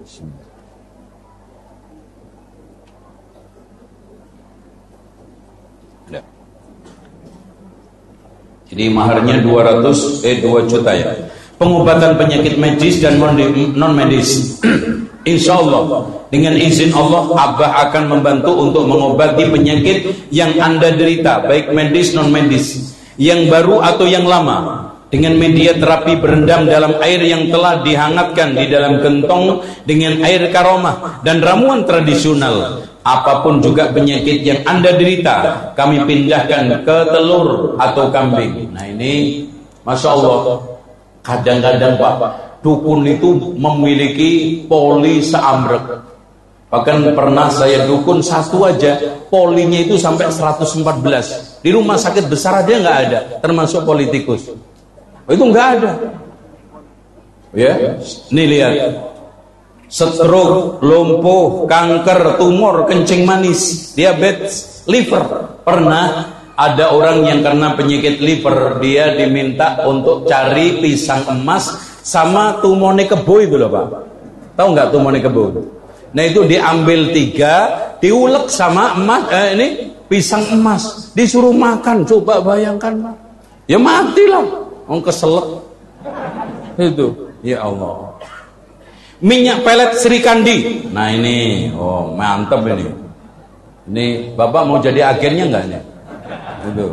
Jadi maharnya 2 juta ya. Pengobatan penyakit medis dan non medis. Insya Allah dengan izin Allah, Abah akan membantu untuk mengobati penyakit yang Anda derita, baik medis non medis, yang baru atau yang lama, dengan media terapi berendam dalam air yang telah dihangatkan di dalam gentong dengan air karomah dan ramuan tradisional. Apapun juga penyakit yang Anda derita, kami pindahkan ke telur atau kambing. Nah ini Masya Allah, kadang-kadang Pak, dukun itu memiliki poli seambrek. Bahkan pernah saya dukun satu aja, polinya itu sampai 114. Di rumah sakit besar aja nggak ada, termasuk politikus. Itu nggak ada. Ya, nih lihat. Stroke, lumpuh, kanker, tumor, kencing manis, diabetes, liver. Pernah ada orang yang karena penyakit liver, dia diminta untuk cari pisang emas sama tumone kebo itu loh Pak. Tahu nggak tumone kebo? Nah itu diambil 3, diulek sama emas, ini pisang emas, disuruh makan. Coba bayangkan Pak. Ya matilah, orang keselak. Itu, ya Allah. Minyak pelet Sri Kandi. Nah ini, oh mantap ini. Ini Bapak mau jadi agennya nggak nih? Itu.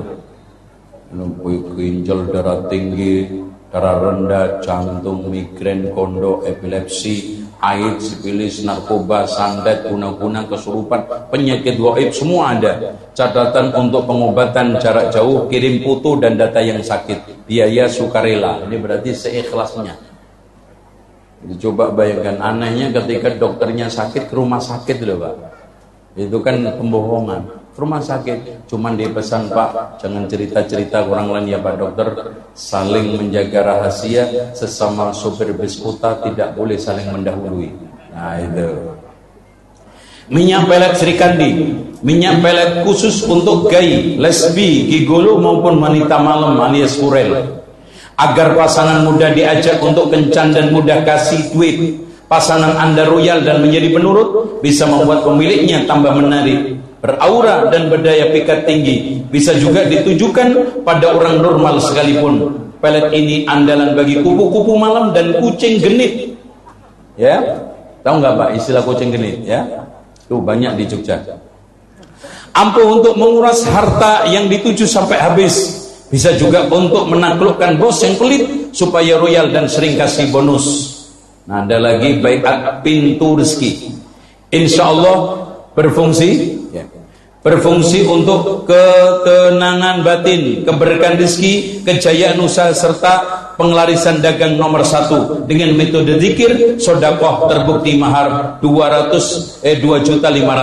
Ginjal, darah tinggi, darah rendah, jantung, migrain, kondo, epilepsi, AIDS, sifilis, narkoba, santet, guna-guna, kesurupan, penyakit gaib, semua ada. Catatan untuk pengobatan jarak jauh, kirim foto dan data yang sakit, biaya sukarela. Ini berarti seikhlasnya. Jadi coba bayangkan, anehnya ketika dokternya sakit ke rumah sakit loh Pak. Itu kan pembohongan. Rumah sakit, cuman dipesan Pak, jangan cerita-cerita orang lain ya Pak dokter. Saling menjaga rahasia, sesama sopir bis kota tidak boleh saling mendahului. Nah itu. Minyak pelet Sri Kandi, minyak pelet khusus untuk gay, lesbi, gigolo maupun wanita malam alias kurel. Agar pasangan muda diajak untuk kencan dan mudah kasih duit, pasangan Anda royal dan menjadi penurut, bisa membuat pemiliknya tambah menarik, beraura dan berdaya pikat tinggi. Bisa juga ditujukan pada orang normal sekalipun. Pelet ini andalan bagi kupu-kupu malam dan kucing genit. Ya, tahu nggak Pak istilah kucing genit? Ya, tuh banyak di Jogja. Ampuh untuk menguras harta yang dituju sampai habis. Bisa juga untuk menaklukkan bos yang pelit supaya royal dan sering kasih bonus. Nah ada lagi baiat pintu rezeki. Insya Allah berfungsi, berfungsi untuk ketenangan batin, keberkahan rezeki, kejayaan usaha serta penglarisan dagang nomor 1 dengan metode zikir sedekah terbukti mahar 2.500.000.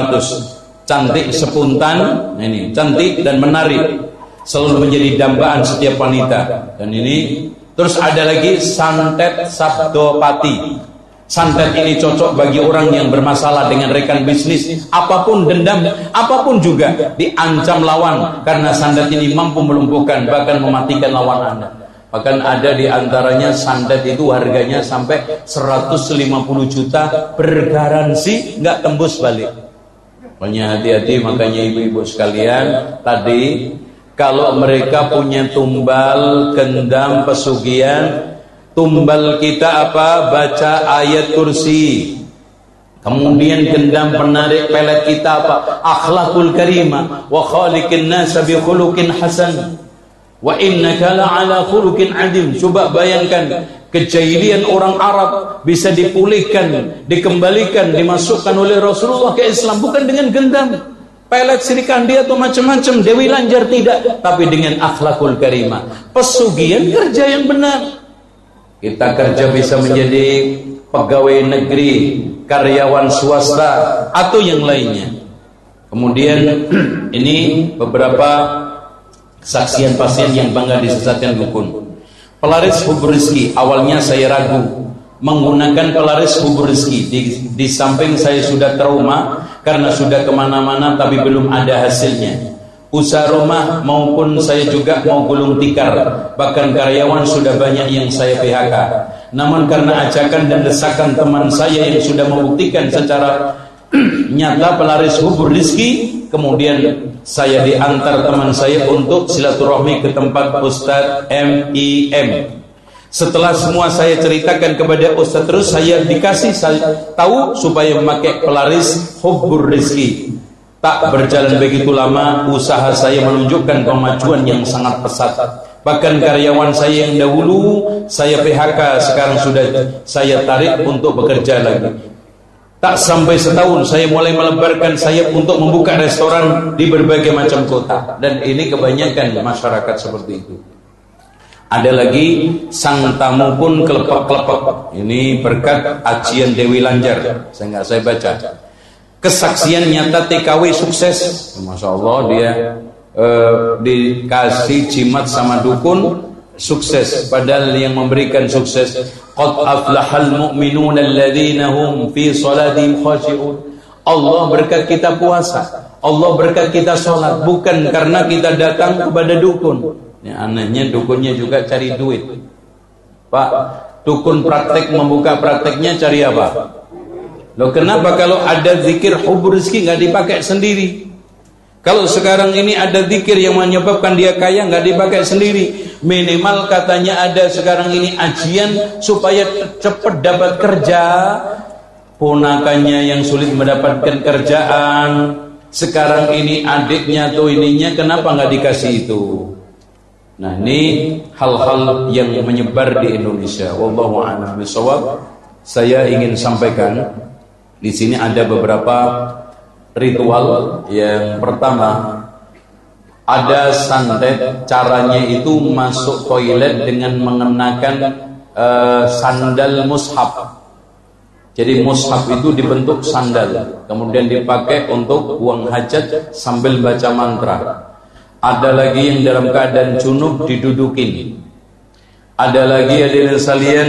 Cantik sepuntan, ini cantik dan menarik, selalu menjadi dambaan setiap wanita. Dan ini terus ada lagi santet sabdopati. Santet ini cocok bagi orang yang bermasalah dengan rekan bisnis, apapun dendam, apapun juga diancam lawan, karena santet ini mampu melumpuhkan bahkan mematikan lawan Anda. Bahkan ada di antaranya santet itu harganya sampai 150 juta, bergaransi nggak tembus balik. Makanya hati-hati, makanya ibu-ibu sekalian tadi, kalau mereka punya tumbal, gendam, pesugihan, tumbal kita apa? Baca ayat kursi. Kemudian gendam penarik pelet kita apa? Akhlakul karimah wa khaliqin nasa bi khuluqin hasan wa innaka la'ala khuluqin adim. Coba bayangkan, kejahilian orang Arab bisa dipulihkan, dikembalikan, dimasukkan oleh Rasulullah ke Islam, bukan dengan gendam, pelet Sri Kandi atau macam-macam, Dewi Lanjar, tidak, tapi dengan akhlakul karimah, pesugihan, kerja yang benar. Kita kerja bisa menjadi pegawai negeri, karyawan swasta, atau yang lainnya. Kemudian ini beberapa kesaksian pasien yang bangga disesatkan dukun. Pelaris hubur rezeki, awalnya saya ragu menggunakan pelaris hubur rezeki. Di samping saya sudah trauma karena sudah kemana-mana tapi belum ada hasilnya. Usaha rumah maupun saya juga mau gulung tikar, bahkan karyawan sudah banyak yang saya PHK. namun karena ajakan dan desakan teman saya yang sudah membuktikan secara nyata pelaris hubur rizki, kemudian saya diantar teman saya untuk silaturahmi ke tempat Ustadz MIM. Setelah semua saya ceritakan kepada Ustadz, terus saya dikasih tahu supaya memakai pelaris hubur rizki. Tak berjalan begitu lama, usaha saya menunjukkan kemajuan yang sangat pesat. Bahkan karyawan saya yang dahulu saya PHK sekarang sudah saya tarik untuk bekerja lagi. Tak sampai setahun saya mulai melebarkan sayap untuk membuka restoran di berbagai macam kota. Dan ini kebanyakan masyarakat seperti itu. Ada lagi sang tamu pun kelepek-kelepek. Ini berkat ajian Dewi Lanjar. Saya baca. Kesaksian nyata TKW sukses. Masya Allah, dia dikasih jimat sama dukun, sukses. Padahal yang memberikan sukses, qad aflahal mu'minun alladzina hum fi salatihim khashi'un. Allah berkat kita puasa, Allah berkat kita sholat, bukan karena kita datang kepada dukun. Ya, anehnya dukunnya juga cari duit. Pak, dukun praktek membuka prakteknya cari apa? Loh, kenapa kalau ada zikir hubur rizki nggak dipakai sendiri? Kalau sekarang ini ada zikir yang menyebabkan dia kaya, nggak dipakai sendiri. Minimal katanya ada sekarang ini ajian supaya cepat dapat kerja. Ponakannya yang sulit mendapatkan kerjaan, sekarang ini adiknya atau ininya, kenapa nggak dikasih itu? Nah, ini hal-hal yang menyebar di Indonesia. Wallahu a'lam bishawab. Saya ingin sampaikan di sini ada beberapa ritual. Yang pertama, ada santet, caranya itu masuk toilet dengan mengenakan sandal mushaf. Jadi mushaf itu dibentuk sandal, kemudian dipakai untuk buang hajat sambil baca mantra. Ada lagi yang dalam keadaan junub didudukin. Ada lagi hadirin sekalian,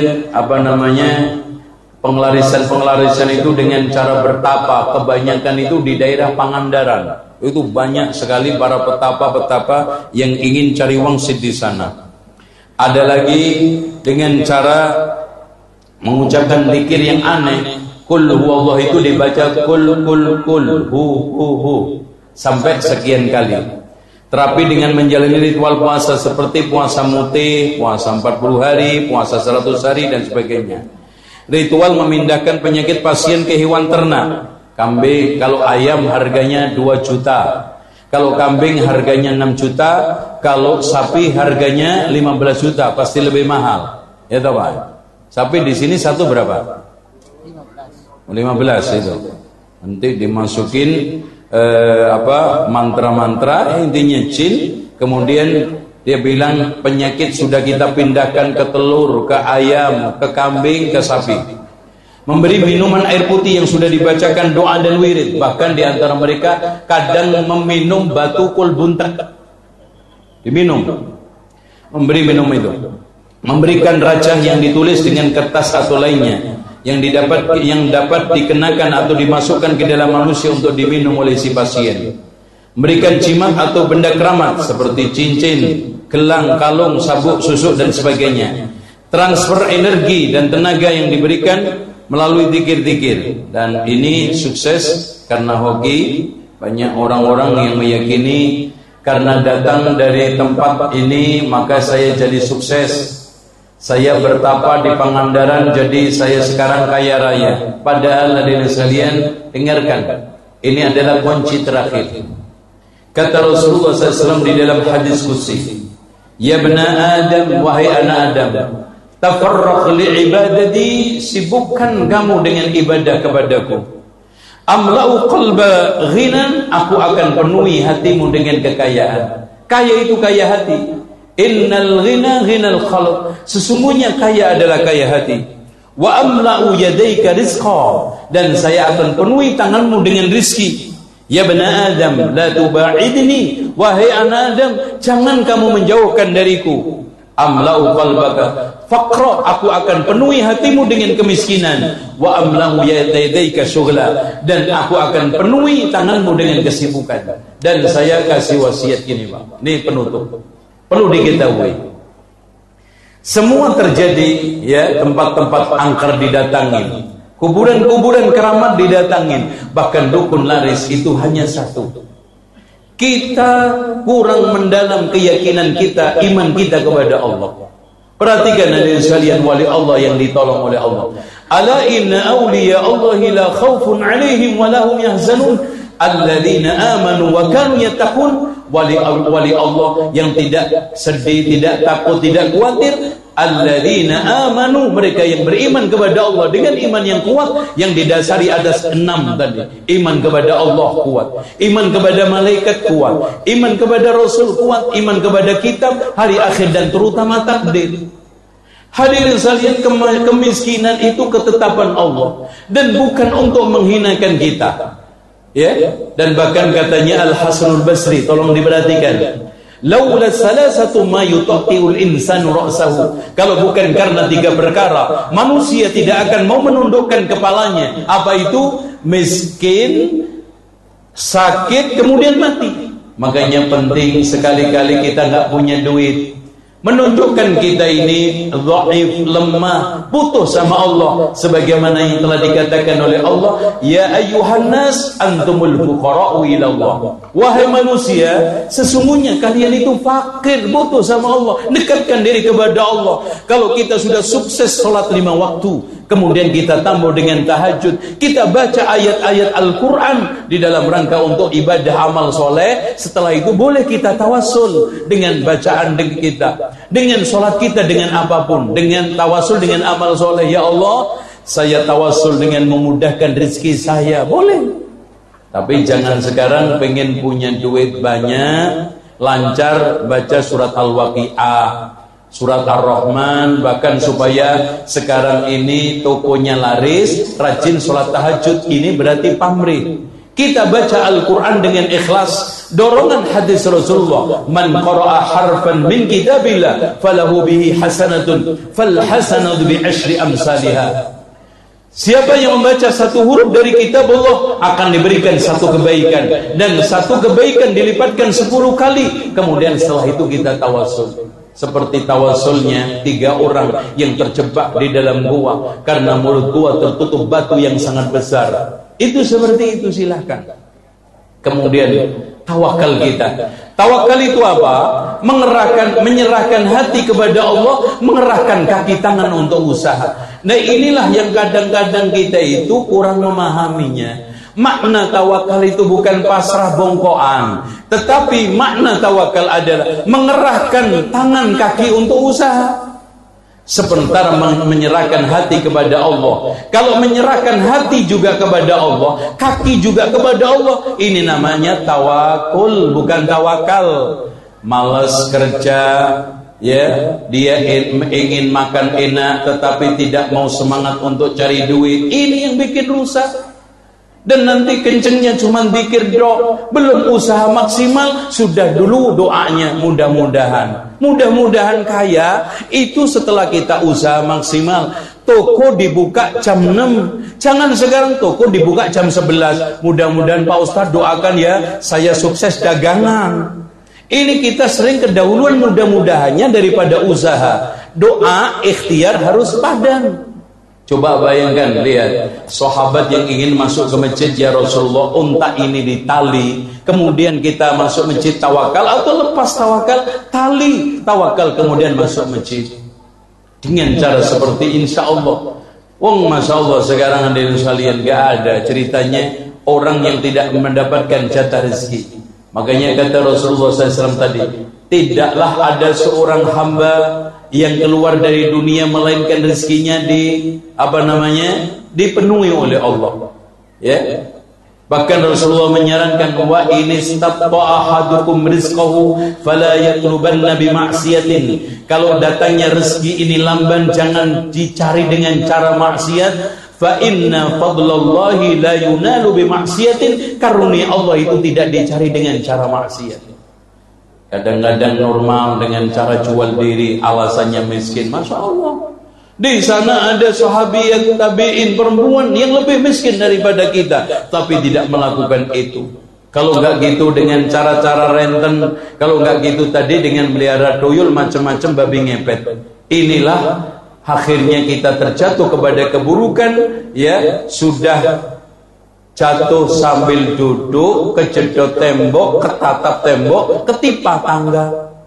pengelarisan itu dengan cara bertapa. Kebanyakan itu di daerah Pangandaran. Itu banyak sekali para petapa-petapa yang ingin cari wangsit di sana. Ada lagi dengan cara mengucapkan zikir yang aneh. Kul huwallah itu dibaca kul hu sampai sekian kali. Terapi dengan menjalani ritual puasa seperti puasa mutih, puasa 40 hari, puasa 100 hari dan sebagainya. Ritual memindahkan penyakit pasien ke hewan ternak. Kambing, kalau ayam harganya 2 juta. Kalau kambing harganya 6 juta. Kalau sapi harganya 15 juta. Pasti lebih mahal. Ya tahu Pak? Sapi di sini satu berapa? 15 itu. Nanti dimasukin mantra-mantra, intinya jin. Kemudian dia bilang penyakit sudah kita pindahkan ke telur, ke ayam, ke kambing, ke sapi. Memberi minuman air putih yang sudah dibacakan doa dan wirid. Bahkan di antara mereka kadang meminum batu kul buntak. Diminum. Memberi minum itu. Memberikan racah yang ditulis dengan kertas atau lainnya yang dapat dikenakan atau dimasukkan ke dalam manusia untuk diminum oleh si pasien. Memberikan jimat atau benda keramat seperti cincin, gelang, kalung, sabuk, susuk dan sebagainya. Transfer energi dan tenaga yang diberikan melalui zikir-zikir. Dan ini sukses karena hoki. Banyak orang-orang yang meyakini karena datang dari tempat ini maka saya jadi sukses. Saya bertapa di Pangandaran, jadi saya sekarang kaya raya. Padahal hadirin sekalian, dengarkan. Ini adalah kunci terakhir. Kata Rasulullah SAW di dalam hadis qudsi, ya bna Adam, wahai anak Adam, tafarraq li ibadati, sibukkan kamu dengan ibadah kepadaku. Amla'u qalba ghinan, aku akan penuhi hatimu dengan kekayaan. Kaya itu kaya hati. Innal ghina ghinal khalq, sesungguhnya kaya adalah kaya hati. Wa amla'u yadayka rizqa, dan saya akan penuhi tanganmu dengan rizki. Ya bna Adam, la tuba'idni, wahai anak Adam, jangan kamu menjauhkan dariku. Amla'u qalbaka faqra, aku akan penuhi hatimu dengan kemiskinan. Wa amla'u yadayka syughla, dan aku akan penuhi tanganmu dengan kesibukan. Dan saya kasih wasiat gini Pak, ini penutup. Perlu diketahui, Semua terjadi, ya, tempat-tempat angker didatangin, kuburan-kuburan keramat didatangin, bahkan dukun laris itu hanya satu. Kita kurang mendalam keyakinan kita, iman kita kepada Allah. Perhatikan hadirin sekalian, wali Allah yang ditolong oleh Allah. Ala inna awliya Allahi la khawfun alaihim wa lahum yahzanun alladzina amanu wa kanu yattaqun. Wali Allah yang tidak sedih, tidak takut, tidak khawatir. Alladzina amanu, mereka yang beriman kepada Allah dengan iman yang kuat, yang didasari atas 6 tadi. Iman kepada Allah kuat, iman kepada malaikat kuat, iman kepada Rasul kuat, iman kepada kitab, hari akhir, dan terutama takdir. Hadirin sekalian, kemiskinan itu ketetapan Allah dan bukan untuk menghinakan kita. Ya, dan bahkan katanya Al-Hasanul Basri, tolong diperhatikan, laula salasatu ma yutaqtiul insanu ra'sahu, kalau bukan karena 3 perkara manusia tidak akan mau menundukkan kepalanya. Apa itu? Miskin, sakit, kemudian mati. Makanya penting sekali-kali kita nggak punya duit, menunjukkan kita ini dhaif, lemah, butuh sama Allah, sebagaimana yang telah dikatakan oleh Allah, ya ayyuhan nas antumul fuqara'u ila Allah. Wahai manusia, sesungguhnya kalian itu fakir, butuh sama Allah, dekatkan diri kepada Allah. Kalau kita sudah sukses salat 5 waktu, kemudian kita tambah dengan tahajud, kita baca ayat-ayat Al-Quran di dalam rangka untuk ibadah amal soleh. Setelah itu boleh kita tawasul dengan bacaan kita, dengan sholat kita, dengan apapun, dengan tawasul dengan amal soleh. Ya Allah, saya tawasul dengan memudahkan rezeki saya, boleh. Tapi jangan sekarang pengen punya duit banyak, lancar baca surat Al-Waqi'ah, surat Ar-Rahman, bahkan supaya sekarang ini tokonya laris, rajin sholat tahajud. Ini berarti pamrih. Kita baca Al-Quran dengan ikhlas, dorongan hadis Rasulullah, man qara'a harfan min kitabillah falahu bihi hasanatun fal hasanatu bi asyri amsalihha. Siapa yang membaca 1 huruf dari kitab Allah akan diberikan 1 kebaikan, dan 1 kebaikan dilipatkan 10 kali. Kemudian setelah itu kita tawasul, seperti tawasulnya 3 orang yang terjebak di dalam gua karena mulut gua tertutup batu yang sangat besar. Itu seperti itu, silahkan. Kemudian tawakal kita. Tawakal itu apa? Menyerahkan hati kepada Allah, mengerahkan kaki tangan untuk usaha. Nah, inilah yang kadang-kadang kita itu kurang memahaminya. Makna tawakal itu bukan pasrah bongkoan, tetapi makna tawakal adalah mengerahkan tangan kaki untuk usaha. Sementara menyerahkan hati kepada Allah. Kalau menyerahkan hati juga kepada Allah, kaki juga kepada Allah, ini namanya tawakul, bukan tawakal. Malas kerja, ya, dia ingin makan enak tetapi tidak mau semangat untuk cari duit. Ini yang bikin rusak. Dan nanti kencengnya cuma zikir doa, belum usaha maksimal, sudah dulu doanya mudah-mudahan kaya. Itu setelah kita usaha maksimal. Toko dibuka jam 6, jangan sekarang toko dibuka jam 11. Mudah-mudahan Pak Ustadz doakan ya, saya sukses dagangan. Ini kita sering kedahuluan mudah-mudahannya daripada usaha. Doa ikhtiar harus padan. Coba bayangkan, lihat sahabat yang ingin masuk ke masjid, ya Rasulullah, unta ini ditali, kemudian kita masuk masjid tawakal, atau lepas tawakal, tali tawakal, kemudian masuk masjid dengan cara seperti insya Allah. Wong, masya Allah, sekarang hadirin sekalian, gak ada ceritanya orang yang tidak mendapatkan jatah rezeki. Makanya kata Rasulullah SAW tadi, tidaklah ada seorang hamba yang keluar dari dunia melainkan rezekinya dipenuhi oleh Allah. Ya. Bahkan Rasulullah menyarankan, wa in istata'a ahadukum rizqahu fala yatlubanna bi ma'siyatin. Kalau datangnya rezeki ini lamban, jangan dicari dengan cara maksiat. Fa inna fadlallahi la yunalu bi ma'siyatin. Karunia Allah itu tidak dicari dengan cara maksiat. Kadang-kadang normal dengan cara jual diri, alasannya miskin. Masya Allah, di sana ada sahabiat tabi'in perempuan yang lebih miskin daripada kita, tapi tidak melakukan itu. Kalau nggak gitu dengan cara-cara renten, kalau nggak gitu tadi dengan melihara tuyul macam-macam babi ngepet. Inilah akhirnya kita terjatuh kepada keburukan, ya, sudah jatuh sambil duduk, kejedot tembok, ketatap tembok, ketimpa tangga.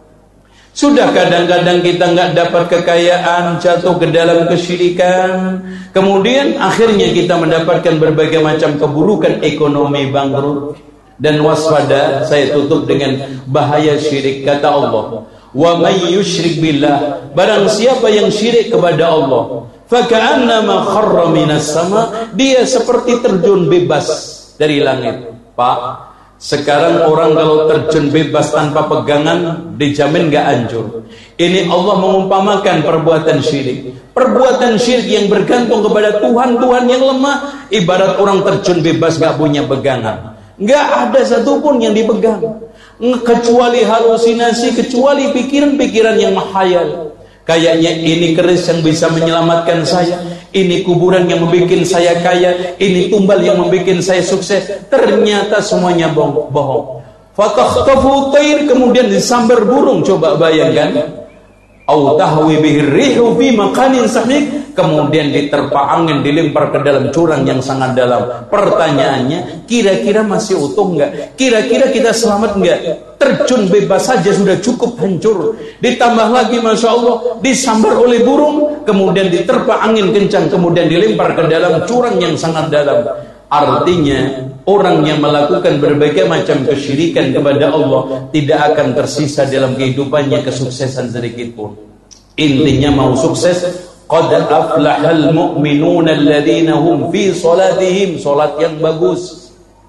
Sudah kadang-kadang kita nggak dapat kekayaan, jatuh ke dalam kesyirikan. Kemudian akhirnya kita mendapatkan berbagai macam keburukan, ekonomi bangkrut. Dan waspada, saya tutup dengan bahaya syirik. Kata Allah, wa may yusyrik billah, barang siapa yang syirik kepada Allah, faka'annama kharra minas sama, dia seperti terjun bebas dari langit. Pak, sekarang orang kalau terjun bebas tanpa pegangan dijamin gak hancur. Ini Allah mengumpamakan perbuatan syirik. Perbuatan syirik yang bergantung kepada Tuhan yang lemah, ibarat orang terjun bebas gak punya pegangan. Gak ada satupun yang dipegang, kecuali halusinasi, kecuali pikiran-pikiran yang menghayal. Kayaknya ini keris yang bisa menyelamatkan saya, ini kuburan yang membuat saya kaya, ini tumbal yang membuat saya sukses. Ternyata semuanya bohong. Fatakhtafu tayr, kemudian disambar burung. Coba bayangkan, au tahwi bihir rihu fi makanin sahih, kemudian diterpa angin, dilempar ke dalam jurang yang sangat dalam. Pertanyaannya, kira-kira masih utuh enggak? Kira-kira kita selamat enggak? Terjun bebas saja sudah cukup hancur. Ditambah lagi, Masya Allah, disambar oleh burung, kemudian diterpa angin kencang, kemudian dilempar ke dalam jurang yang sangat dalam. Artinya, orang yang melakukan berbagai macam kesyirikan kepada Allah tidak akan tersisa dalam kehidupannya kesuksesan sedikit pun. Intinya mau sukses, qad aflahal mu'minuna alladhina hum fi salatihim, salat yang bagus.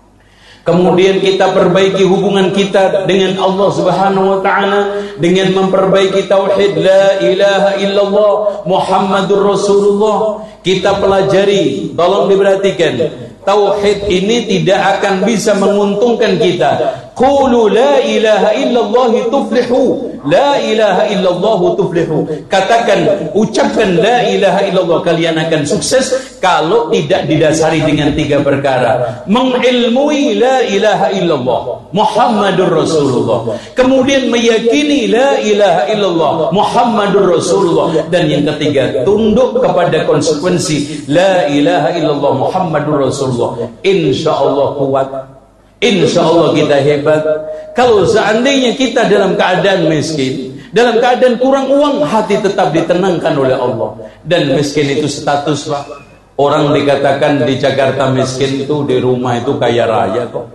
Kemudian kita perbaiki hubungan kita dengan Allah Subhanahu wa taala dengan memperbaiki tauhid la ilaha illallah Muhammadur Rasulullah. Kita pelajari, tolong diperhatikan. Tauhid ini tidak akan bisa menguntungkan kita. Qulu la ilaha illallah tuflihu. La ilaha illallah tuflihu. Katakan, ucapkan la ilaha illallah, kalian akan sukses kalau tidak didasari dengan 3 perkara. Mengilmui la ilaha illallah Muhammadur Rasulullah, kemudian meyakini la ilaha illallah Muhammadur Rasulullah, dan yang ketiga, tunduk kepada konsekuensi la ilaha illallah Muhammadur Rasulullah. Insyaallah kuat, insyaallah kita hebat. Kalau seandainya kita dalam keadaan miskin, dalam keadaan kurang uang, hati tetap ditenangkan oleh Allah. Dan miskin itu status, Pak. Orang dikatakan di Jakarta miskin itu, di rumah itu kaya raya kok.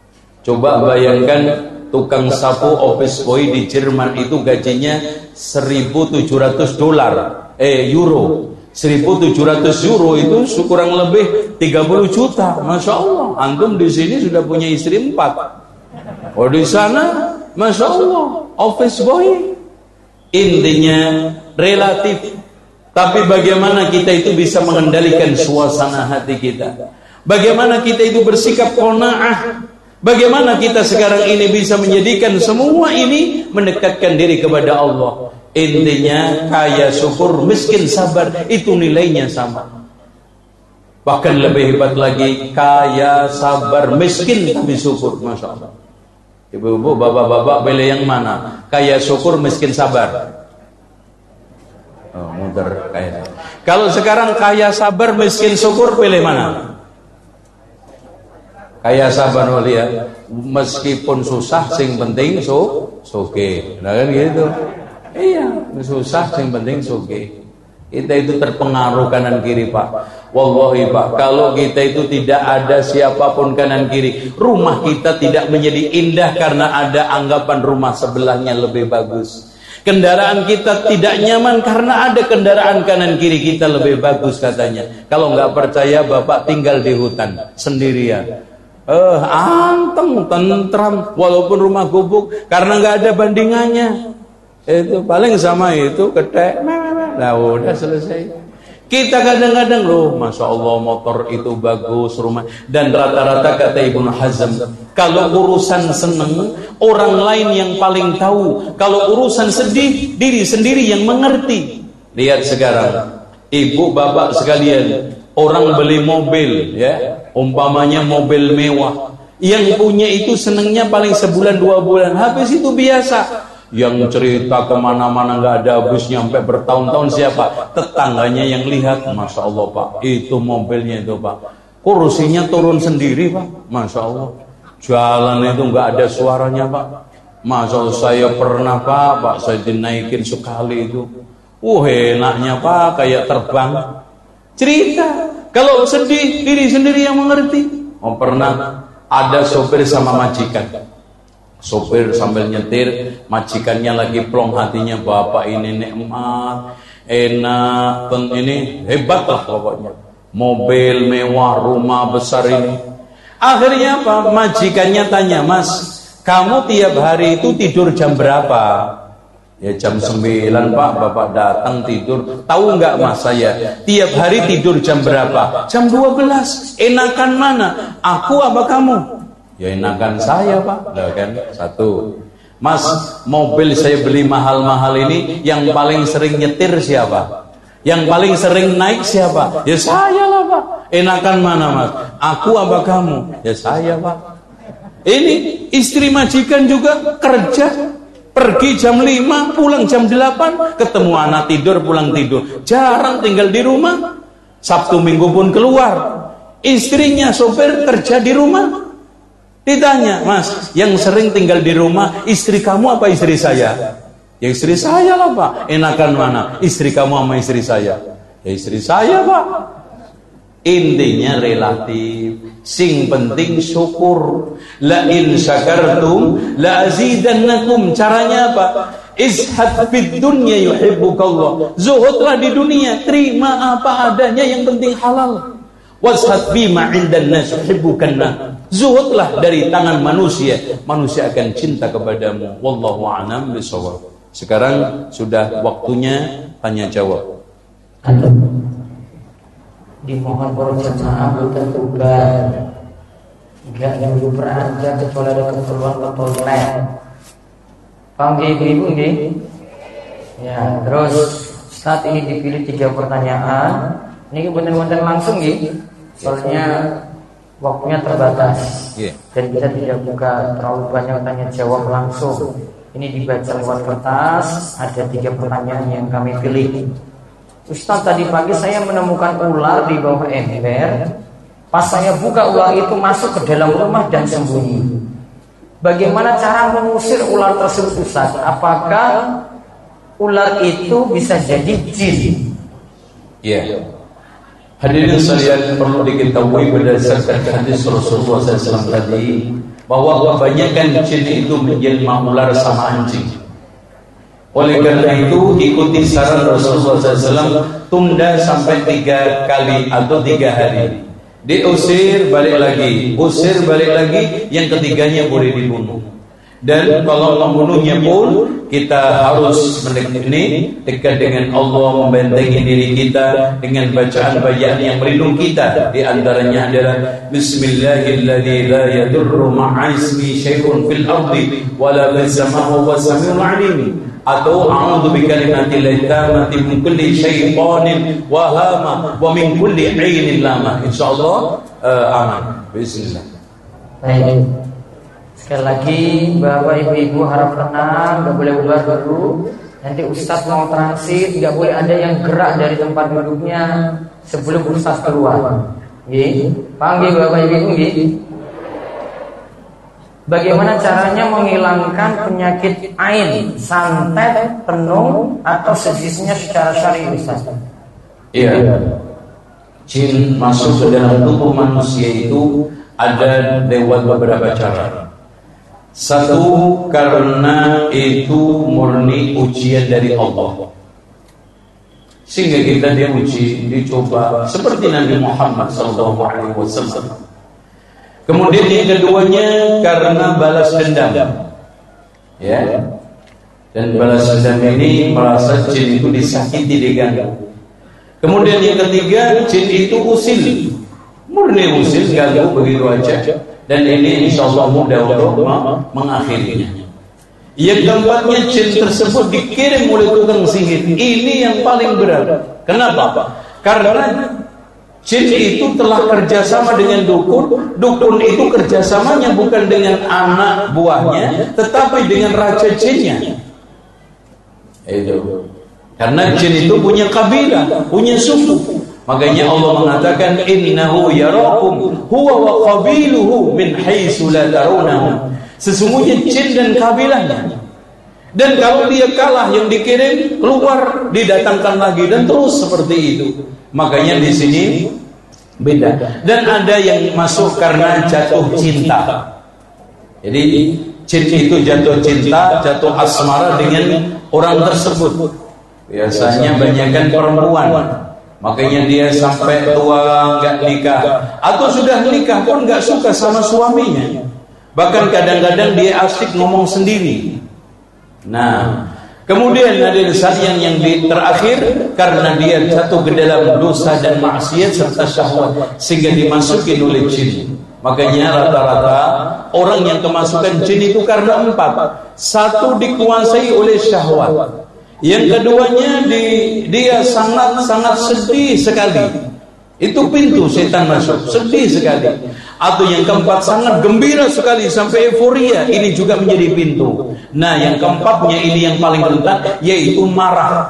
Coba bayangkan tukang sapu office boy di Jerman itu gajinya $1.700 euro. 1.700 euro itu kurang lebih 30 juta. Masya Allah, antum di sini sudah punya istri 4. Oh, di sana Masya Allah office boy. Intinya relatif. Tapi bagaimana kita itu bisa mengendalikan suasana hati kita? Bagaimana kita itu bersikap qanaah? Bagaimana kita sekarang ini bisa menjadikan semua ini mendekatkan diri kepada Allah? Intinya kaya syukur, miskin sabar, itu nilainya sama. Bahkan lebih hebat lagi, kaya sabar, miskin tapi syukur. Masya Allah. Ibu-ibu, bapak-bapak, pilih yang mana? Kaya syukur, miskin sabar. Oh, muter kaya. Kalau sekarang kaya sabar, miskin syukur, pilih mana? Kaya sabar, ya. Meskipun susah, sing penting suge. Nah kan gitu. Iya, susah, yang penting suge. Kita itu terpengaruh kanan kiri, Pak. Wallahi, Pak, kalau kita itu tidak ada siapapun kanan kiri, rumah kita tidak menjadi indah karena ada anggapan rumah sebelahnya lebih bagus. Kendaraan kita tidak nyaman karena ada kendaraan kanan kiri kita lebih bagus katanya. Kalau nggak percaya, Bapak tinggal di hutan sendirian. Anteng, tentram, walaupun rumah gubuk, karena nggak ada bandingannya. Itu paling sama itu ketek, nah udah selesai. Kita kadang-kadang loh, Masya Allah motor itu bagus, rumah. Dan rata-rata kata Ibnu Hazm, kalau urusan seneng, orang lain yang paling tahu. Kalau urusan sedih, diri sendiri yang mengerti. Lihat sekarang, ibu bapak sekalian, orang beli mobil, ya, umpamanya mobil mewah, yang punya itu senengnya paling sebulan 2 bulan, habis itu biasa. Yang cerita kemana-mana nggak ada habisnya sampai bertahun-tahun siapa? Tetangganya yang lihat. Masya Allah Pak, itu mobilnya itu Pak, kursinya turun sendiri Pak. Masya Allah, jalan itu nggak ada suaranya Pak. Masya Allah, saya pernah Pak, saya dinaikin sekali itu. Enaknya Pak, kayak terbang. Cerita, kalau sedih diri sendiri yang mengerti. Pernah ada sopir sama majikan. Sopir sambil nyetir, majikannya lagi plong hatinya, bapak ini nikmat, enak, ini hebat lah pokoknya. Mobil mewah, rumah besar ini. Akhirnya apa? Majikannya tanya, Mas, kamu tiap hari itu tidur jam berapa? Ya jam 9 Pak, bapak datang tidur. Tahu nggak Mas, saya tiap hari tidur jam berapa? Jam 12. Enakan mana? Aku apa kamu? Ya enakan saya Pak. Nah, kan satu. Mas, mobil saya beli mahal-mahal ini, yang paling sering nyetir siapa? Yang paling sering naik siapa? Ya saya lah Pak. Enakan mana Mas? Aku apa kamu? Ya saya Pak. Ini istri majikan juga kerja, pergi jam 5, pulang jam 8, ketemu anak tidur, pulang tidur. Jarang tinggal di rumah. Sabtu Minggu pun keluar. Istrinya sopir kerja di rumah. Ditanya, Mas, yang sering tinggal di rumah istri kamu apa istri saya? Ya istri saya lah Pak. Enakan mana? Istri kamu sama istri saya? Ya istri saya Pak. Intinya relatif. Sing penting syukur. La in syakartum la azidannakum. Caranya apa? Izhad fid dunya yuhibbukallah. Zuhudlah di dunia, terima apa adanya, yang penting halal. Washad bima indan nas yuhibbukanna. Zuhudlah dari tangan manusia, manusia akan cinta kepadamu. Wallahu a'lam bishawab. Sekarang sudah waktunya tanya jawab. Dimohon para jemaah berketuban, enggak nyuruh beranja kecuali ada keperluan ke toilet. Panggil ibu nggih. Ya, terus saat ini dipilih 3 pertanyaan. Ini bener-bener langsung nggih. Soalnya waktunya terbatas. Dan kita tidak buka terlalu banyak tanya jawab langsung. Ini dibaca lewat kertas. Ada 3 pertanyaan yang kami pilih. Ustaz, tadi pagi saya menemukan ular di bawah ember. Pas saya buka, ular itu masuk ke dalam rumah dan sembunyi. Bagaimana cara mengusir ular tersebut Ustaz? Apakah ular itu bisa jadi jin? Ya. Hadirin sekalian, perlu diketahui berdasarkan hadis Rasulullah SAW tadi, bahwa kebanyakan jin itu menjelma ular sama anjing. Oleh karena itu ikuti saran Rasulullah SAW, tunda sampai 3 kali atau 3 hari. Diusir balik lagi, usir balik lagi, yang ketiganya boleh dibunuh. Dan kalau membunuhnya pun kita harus ini dekat dengan Allah, membentengi diri kita dengan bacaan-bacaan yang melindungi kita. Di antaranya adalah Bismillahirrahmanirrahim, la yadurru ma'ismi syai'un fil ardi wala fis samaa'i was samiul 'alim. Atau a'udzu bikalimatillahi tammati min kulli syaitanin wa hama wa min kulli 'ainin lama. Insyaallah aman. Bismillah. Baik. Sekali lagi Bapak Ibu harap tenang, enggak boleh bubar dulu. Nanti Ustaz mau transit, enggak boleh ada yang gerak dari tempat duduknya sebelum Ustaz keluar. Nggih. Panggil Bapak Ibu nggih. Bagaimana caranya menghilangkan penyakit ain, santet, tenung atau sejenisnya secara syar'i Ustaz? Iya. Jin masuk ke dalam tubuh manusia itu ada lewat beberapa cara. Satu, karena itu murni ujian dari Allah, sehingga kita diuji, dicoba seperti Nabi Muhammad SAW. Kemudian yang keduanya karena balas dendam, ya. Dan balas dendam ini merasa jin itu disakiti, diganggu. Kemudian yang ketiga, jin itu usil, murni usil, ganggu begitu aja. Dan ini insyaallah mudah untuk mengakhirinya. Yang keempatnya, jin tersebut dikirim oleh tukang sihir. Ini yang paling berat. Kenapa? Karena jin itu telah kerjasama dengan dukun. Dukun itu kerjasamanya bukan dengan anak buahnya, tetapi dengan raja jinnya. Itu. Karena jin itu punya kabilah, punya suku. Makanya Allah mengatakan innahu yarakum huwa wa qabiluhu min haitsu la tarunahu. Sesungguhnya jin dan kabilahnya. Dan kalau dia kalah, yang dikirim keluar, didatangkan lagi, dan terus seperti itu. Makanya di sini beda. Dan ada yang masuk karena jatuh cinta. Jadi jin itu jatuh cinta, jatuh asmara dengan orang tersebut. Biasanya banyakkan perempuan. Makanya dia sampai tua nggak nikah, atau sudah nikah pun nggak suka sama suaminya. Bahkan kadang-kadang dia asik ngomong sendiri. Nah, kemudian ada yang terakhir karena dia jatuh ke dalam dosa dan maksiat serta syahwat sehingga dimasuki oleh jin. Makanya rata-rata orang yang kemasukan jin itu karena 4. 1, dikuasai oleh syahwat. Yang keduanya dia sangat sedih sekali. Itu pintu setan masuk, sedih sekali. Atau yang keempat sangat gembira sekali sampai euforia, ini juga menjadi pintu. Nah, yang keempatnya ini yang paling rentan, yaitu marah.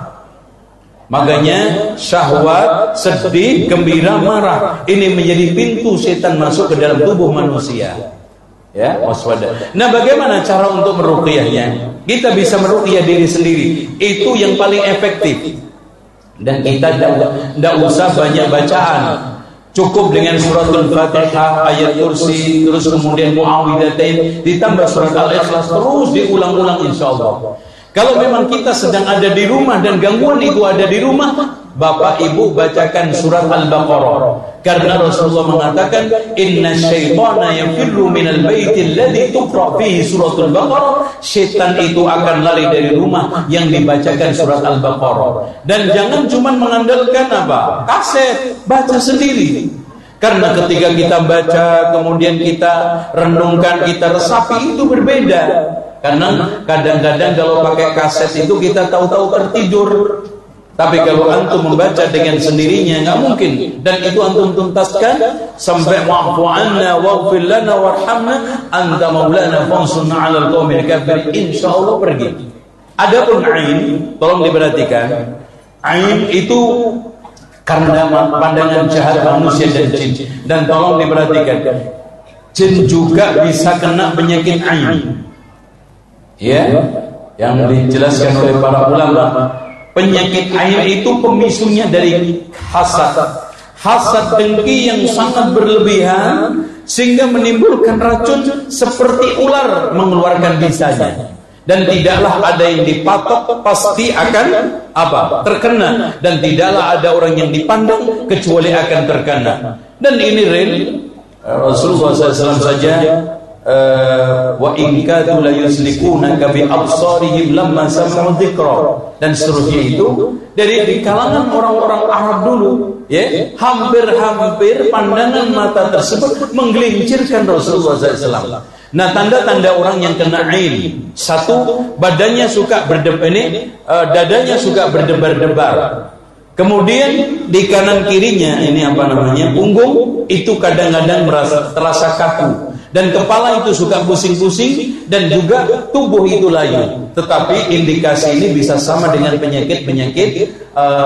Makanya syahwat, sedih, gembira, marah, ini menjadi pintu setan masuk ke dalam tubuh manusia. Ya, waspada. Nah, bagaimana cara untuk meruqyahnya? Kita bisa meruqyah diri sendiri. Itu yang paling efektif. Dan kita tidak usah banyak bacaan. Cukup dengan suratul Fatihah, ayat kursi, terus kemudian Muawwidzatain, ditambah surat Al-Ikhlas, terus diulang-ulang insyaallah. Kalau memang kita sedang ada di rumah dan gangguan itu ada di rumah, Bapak Ibu bacakan surat Al-Baqarah. Karena Rasulullah mengatakan inna syaitana yafirru minal baiti alladhi tuqra fihi suratul Baqarah. Syaitan itu akan lari dari rumah yang dibacakan surat Al-Baqarah. Dan jangan cuma mengandalkan apa? Kaset, baca sendiri. Karena ketika kita baca kemudian kita renungkan, kita resapi, itu berbeda. Karena kadang-kadang kalau pakai kaset itu kita tahu-tahu tertidur. Tapi kalau antum membaca dengan sendirinya nggak mungkin, dan itu antum tuntaskan sampai wa'fu 'anna waghfir lana warhamna anta maulana fansurna 'alal qaumil kafirin, insyaallah pergi. Adapun ain, tolong diperhatikan. Ain itu karena pandangan jahat manusia dan jin. Dan tolong diperhatikan, jin juga bisa kena penyakit ain. Ya, yang dijelaskan oleh para ulama. Penyakit ain itu pemisunya dari hasad. Hasad dengki yang sangat berlebihan sehingga menimbulkan racun seperti ular mengeluarkan bisanya. Dan tidaklah ada yang dipatok, pasti akan terkena. Dan tidaklah ada orang yang dipandang kecuali akan terkena. Dan ini real. Rasulullah SAW saja wa in kadu la yuslikunaka bi absarihim lamma sami'u dzikra, dan seterusnya itu dari di kalangan orang-orang Arab dulu, ya, hampir-hampir pandangan mata tersebut menggelincirkan Rasulullah SAW. Nah, tanda-tanda orang yang kena ain, 1, badannya suka dadanya suka berdebar-debar. Kemudian di kanan kirinya ini punggung itu kadang-kadang terasa kaku. Dan kepala itu suka pusing-pusing, dan juga tubuh itu layu. Tetapi indikasi ini bisa sama dengan penyakit-penyakit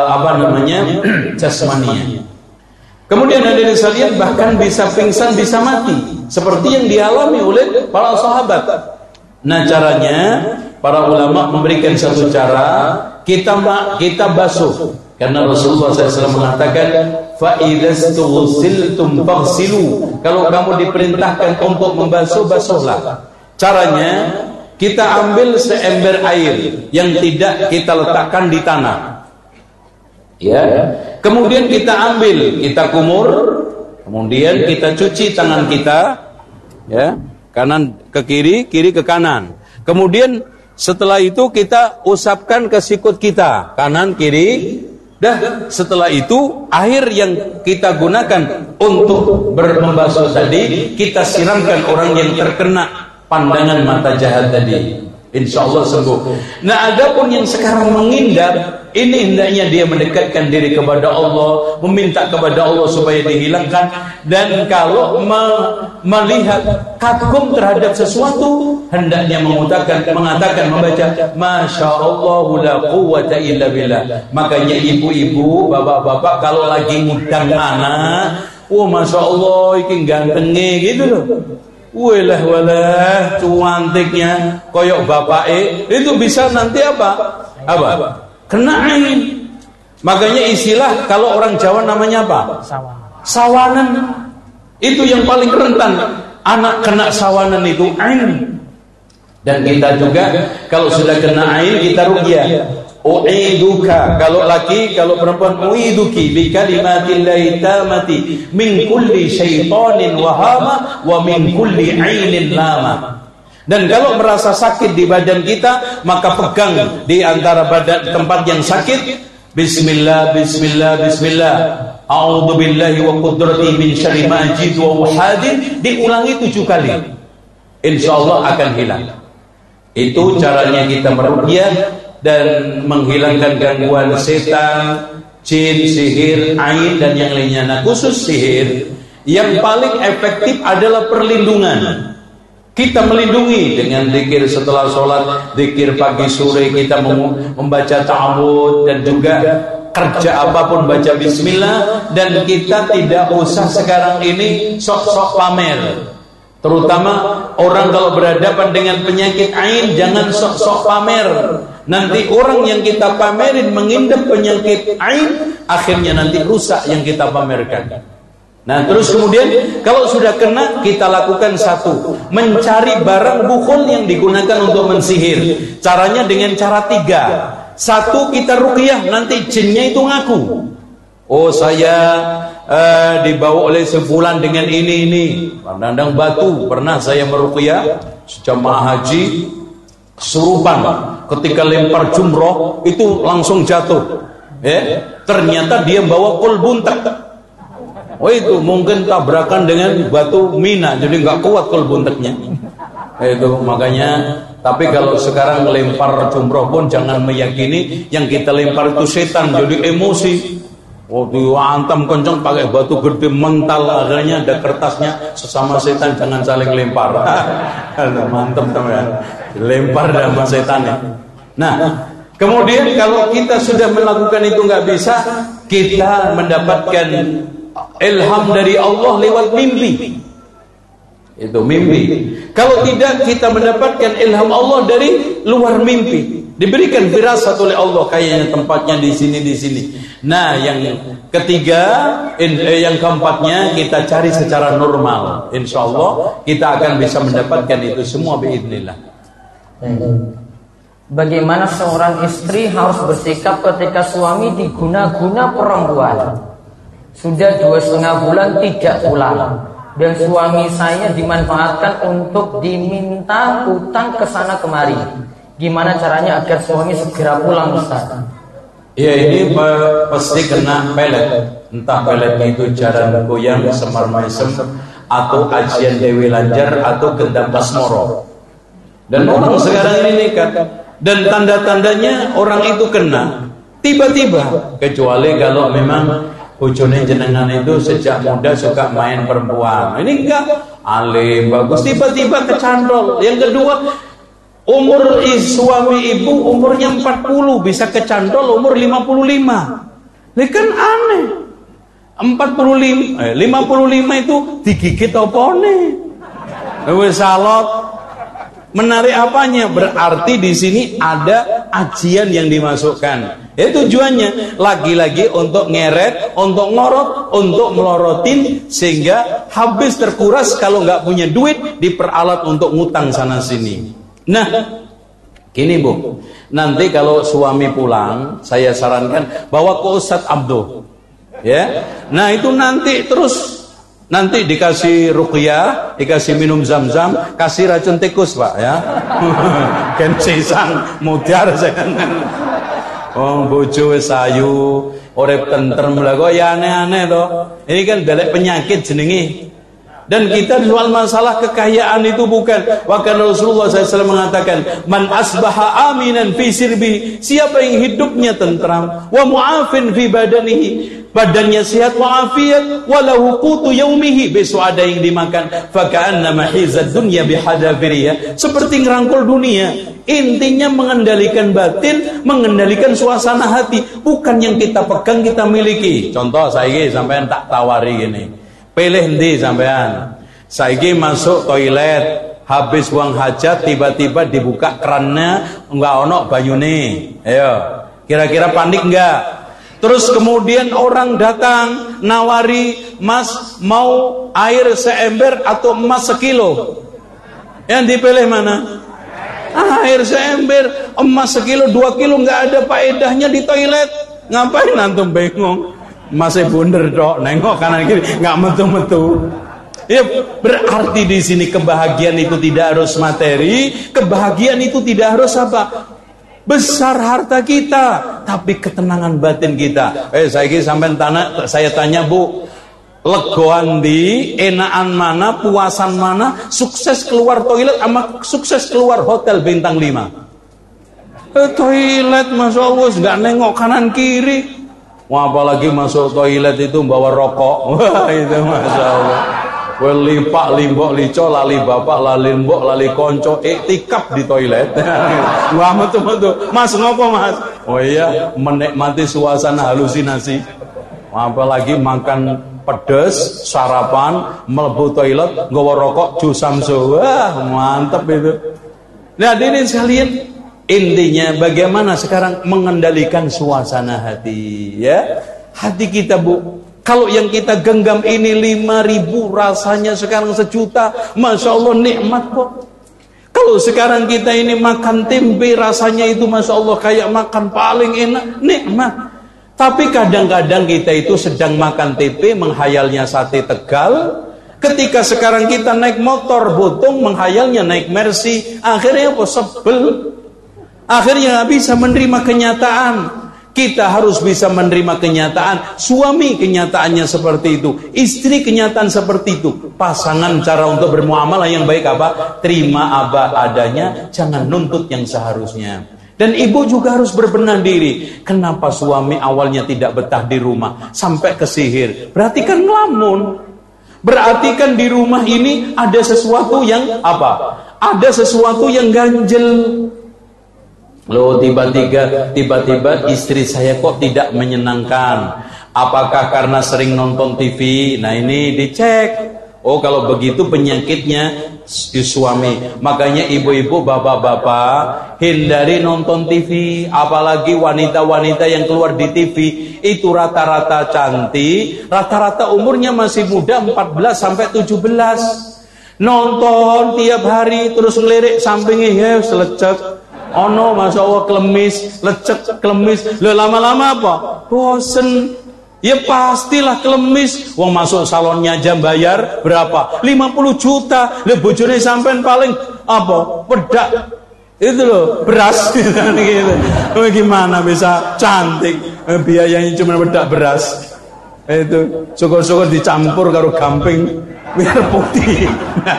jasmania. Kemudian ada yang sekalian bahkan bisa pingsan, bisa mati, seperti yang dialami oleh para sahabat. Nah, caranya para ulama memberikan satu cara, kita basuh. Karena Rasulullah SAW mengatakan, فَإِذَسْتُغْسِلْتُمْ فَغْسِلُوا. Kalau kamu diperintahkan untuk membasuh, basuhlah. Caranya, kita ambil seember air yang tidak kita letakkan di tanah. Ya. Kemudian kita ambil, kita kumur, kemudian kita cuci tangan kita, ya, kanan ke kiri, kiri ke kanan. Kemudian setelah itu kita usapkan ke sikut kita, kanan kiri. Dah, setelah itu air yang kita gunakan untuk membasuh tadi kita siramkan orang yang terkena pandangan mata jahat tadi. insya Allah sembuh. Nah, adapun yang sekarang menghindar, ini hendaknya dia mendekatkan diri kepada Allah, meminta kepada Allah supaya dihilangkan. Dan kalau melihat kagum terhadap sesuatu, hendaknya mengatakan membaca Masya Allah la quwwata illa billah. Makanya ibu-ibu, bapak-bapak kalau lagi ngundang anak, Masya Allah iki gantenge gitu loh. Walah cuantiknya koyok bapake, itu bisa nanti apa? Kena ain. Makanya istilah kalau orang Jawa namanya apa? Sawanan. Itu yang paling rentan. Anak kena sawanan itu ain. Dan kita juga kalau sudah kena ain kita ruqyah. U'iduka, kalau laki, kalau perempuan u'iduki bi kalimatillahi tamati min kulli syaitanin wahama wa min kulli ainin lama. Dan kalau merasa sakit di badan kita, maka pegang di antara badan tempat yang sakit, bismillah bismillah bismillah, a'udzu billahi wa qudrati min syarri ma ajidu wa uhadin, diulangi 7 kali, insyaallah akan hilang. Itu caranya kita meruqyah dan menghilangkan gangguan setan, jin, sihir, ain dan yang lainnya. Nah, khusus sihir yang paling efektif adalah perlindungan. Kita melindungi dengan zikir setelah sholat, zikir pagi sore, kita membaca ta'awudz, dan juga kerja apapun baca bismillah. Dan kita tidak usah sekarang ini sok-sok pamer. Terutama orang kalau berhadapan dengan penyakit ain, jangan sok-sok pamer. Nanti orang yang kita pamerin mengidap penyakit ain, akhirnya nanti rusak yang kita pamerkan. Nah, terus kemudian kalau sudah kena, kita lakukan satu, mencari barang bukhul yang digunakan untuk mensihir. Caranya dengan cara 3. Satu, kita ruqyah, nanti jinnya itu ngaku. Oh, saya dibawa oleh sebulan dengan ini. Pandang batu, pernah saya meruqyah jamaah haji Surupan, ketika lempar jumroh itu langsung jatuh. Ternyata dia bawa kul buntek. Itu mungkin tabrakan dengan batu Mina, jadi nggak kuat kul bunteknya. Itu makanya. Tapi kalau sekarang lempar jumroh pun jangan meyakini yang kita lempar itu setan, jadi emosi. Dihantam kencang pakai batu gede mental, akhirnya ada kertasnya, sesama setan jangan saling lempar. Mantap teman, lempar sama setan ya. Nah, kemudian kalau kita sudah melakukan itu nggak bisa, kita mendapatkan ilham dari Allah lewat mimpi. Itu mimpi. Kalau tidak, kita mendapatkan ilham Allah dari luar mimpi. Diberikan firasat oleh Allah, kayaknya tempatnya di sini. Nah, yang ketiga, yang keempatnya kita cari secara normal. Insya Allah kita akan bisa mendapatkan itu semua biidznillah. Bagaimana seorang istri harus bersikap ketika suami diguna-guna perempuan? Sudah 2,5 bulan tidak pulang, dan suami saya dimanfaatkan untuk diminta utang ke sana kemari. Gimana caranya agar suami segera pulang, Ustaz? Ya, ini pasti kena pelet. Entah peletnya itu jaran goyang, semar mesem, atau ajian Dewi Lanjar, atau gendam basmoro. Dan orang sekarang ini nekat. Dan tanda-tandanya orang itu kena tiba-tiba, kecuali kalau memang bojone jenengan itu sejak muda suka main perempuan. Ini enggak, alim, bagus, tiba-tiba kecantol. Yang kedua, umur suami ibu umurnya 40 bisa kecantol umur 55. Ini kan aneh. 55 itu digigit apa nih? Wis salot. Menarik apanya? Berarti di sini ada ajian yang dimasukkan. Tujuannya lagi-lagi untuk ngeret, untuk ngorot, untuk melorotin, sehingga habis terkuras. Kalau nggak punya duit, diperalat untuk ngutang sana sini. Nah, gini Bu, nanti kalau suami pulang, saya sarankan bawa ke Ustadz Abdul, ya. Nah itu nanti nanti dikasih ruqyah, dikasih minum zam-zam, kasih racun tikus Pak ya. Kan sisang mutiar saya. Bojo wis ayu, urip tentrem lha kok ya aneh-aneh to. Ini kan dalek penyakit jenenge. Dan kita soal masalah kekayaan itu bukan. Bahkan Rasulullah SAW mengatakan, man asbaha aminan fi sirbi, siapa yang hidupnya tentram, wa mu'afin fi badanihi, badannya sehat wa'afiat, walahu qutu yaumihi, besok ada yang dimakan, faka'annama hizad dunya bihadafiriha, seperti ngerangkul dunia. Intinya mengendalikan batin, mengendalikan suasana hati, bukan yang kita pegang kita miliki. Contoh saya sampean tak tawari gini, pilih ndi sampean, saiki masuk toilet, habis buang hajat, tiba-tiba dibuka kerannya, enggak ono banyune. Ayo, kira-kira panik enggak? Terus kemudian orang datang nawari, mas mau air seember atau emas sekilo? Yang dipilih mana? Air seember, emas sekilo, 2 kilo enggak ada faedahnya di toilet. Ngapain antum bengong? Masih bunder dok, nengok kanan kiri, enggak metu-metu. Ya, berarti di sini kebahagiaan itu tidak harus materi, kebahagiaan itu tidak harus apa? Besar harta kita, tapi ketenangan batin kita. Saya tanya Bu, legoan di, enakan mana, puasan mana, sukses keluar toilet sama sukses keluar hotel bintang 5? Toilet Masya Allah nggak nengok kanan kiri. Wah, apalagi masuk toilet itu bawa rokok. Wah, itu Masya Allah. Lipak limbok lico lali bapak lali mbok lali konco iktikaf di toilet. Wah, betul-betul. Mas ngopo Mas? Oh iya, menikmati suasana halusinasi. Apalagi makan pedes, sarapan, mlebu toilet, nggawa rokok, jus samsu. Wah, mantap itu. Nah, ini sekalian, intinya bagaimana sekarang mengendalikan suasana hati, ya. Hati kita, Bu. Kalau yang kita genggam ini 5.000, rasanya sekarang 1 juta, Masya Allah nikmat kok. Kalau sekarang kita ini makan tempe, rasanya itu Masya Allah kayak makan paling enak, nikmat. Tapi kadang-kadang kita itu sedang makan tempe, menghayalnya sate Tegal. Ketika sekarang kita naik motor Botong, menghayalnya naik Mercy. Akhirnya apa? Sebel. Akhirnya nggak bisa menerima kenyataan. Kita harus bisa menerima kenyataan. Suami kenyataannya seperti itu, istri kenyataan seperti itu. Pasangan cara untuk bermuamalah yang baik apa? Terima apa adanya, jangan nuntut yang seharusnya. Dan ibu juga harus berbenah diri. Kenapa suami awalnya tidak betah di rumah sampai ke sihir? Berarti kan ngelamun. Berarti kan di rumah ini ada sesuatu yang apa? Ada sesuatu yang ganjel. Loh, tiba-tiba istri saya kok tidak menyenangkan. Apakah karena sering nonton TV? Nah, ini dicek. Oh, kalau begitu penyakitnya di suami. Makanya ibu-ibu, bapak-bapak, hindari nonton TV. Apalagi wanita-wanita yang keluar di TV itu rata-rata cantik, rata-rata umurnya masih muda, 14 sampai 17. Nonton tiap hari terus ngelirik sampingnya, ya selecek. Ono Masya Allah klemis, lecek klemis. Lama-lama apa? Bosen. Ya pastilah klemis. Wong masuk salonnya aja bayar berapa? 50 juta. Lah bojone sampean paling apa? Pedak. Itu loh, beras gitu. Gimana bisa cantik? Biayanya cuma bedak beras. Itu syukur-syukur dicampur karo gamping biar putih.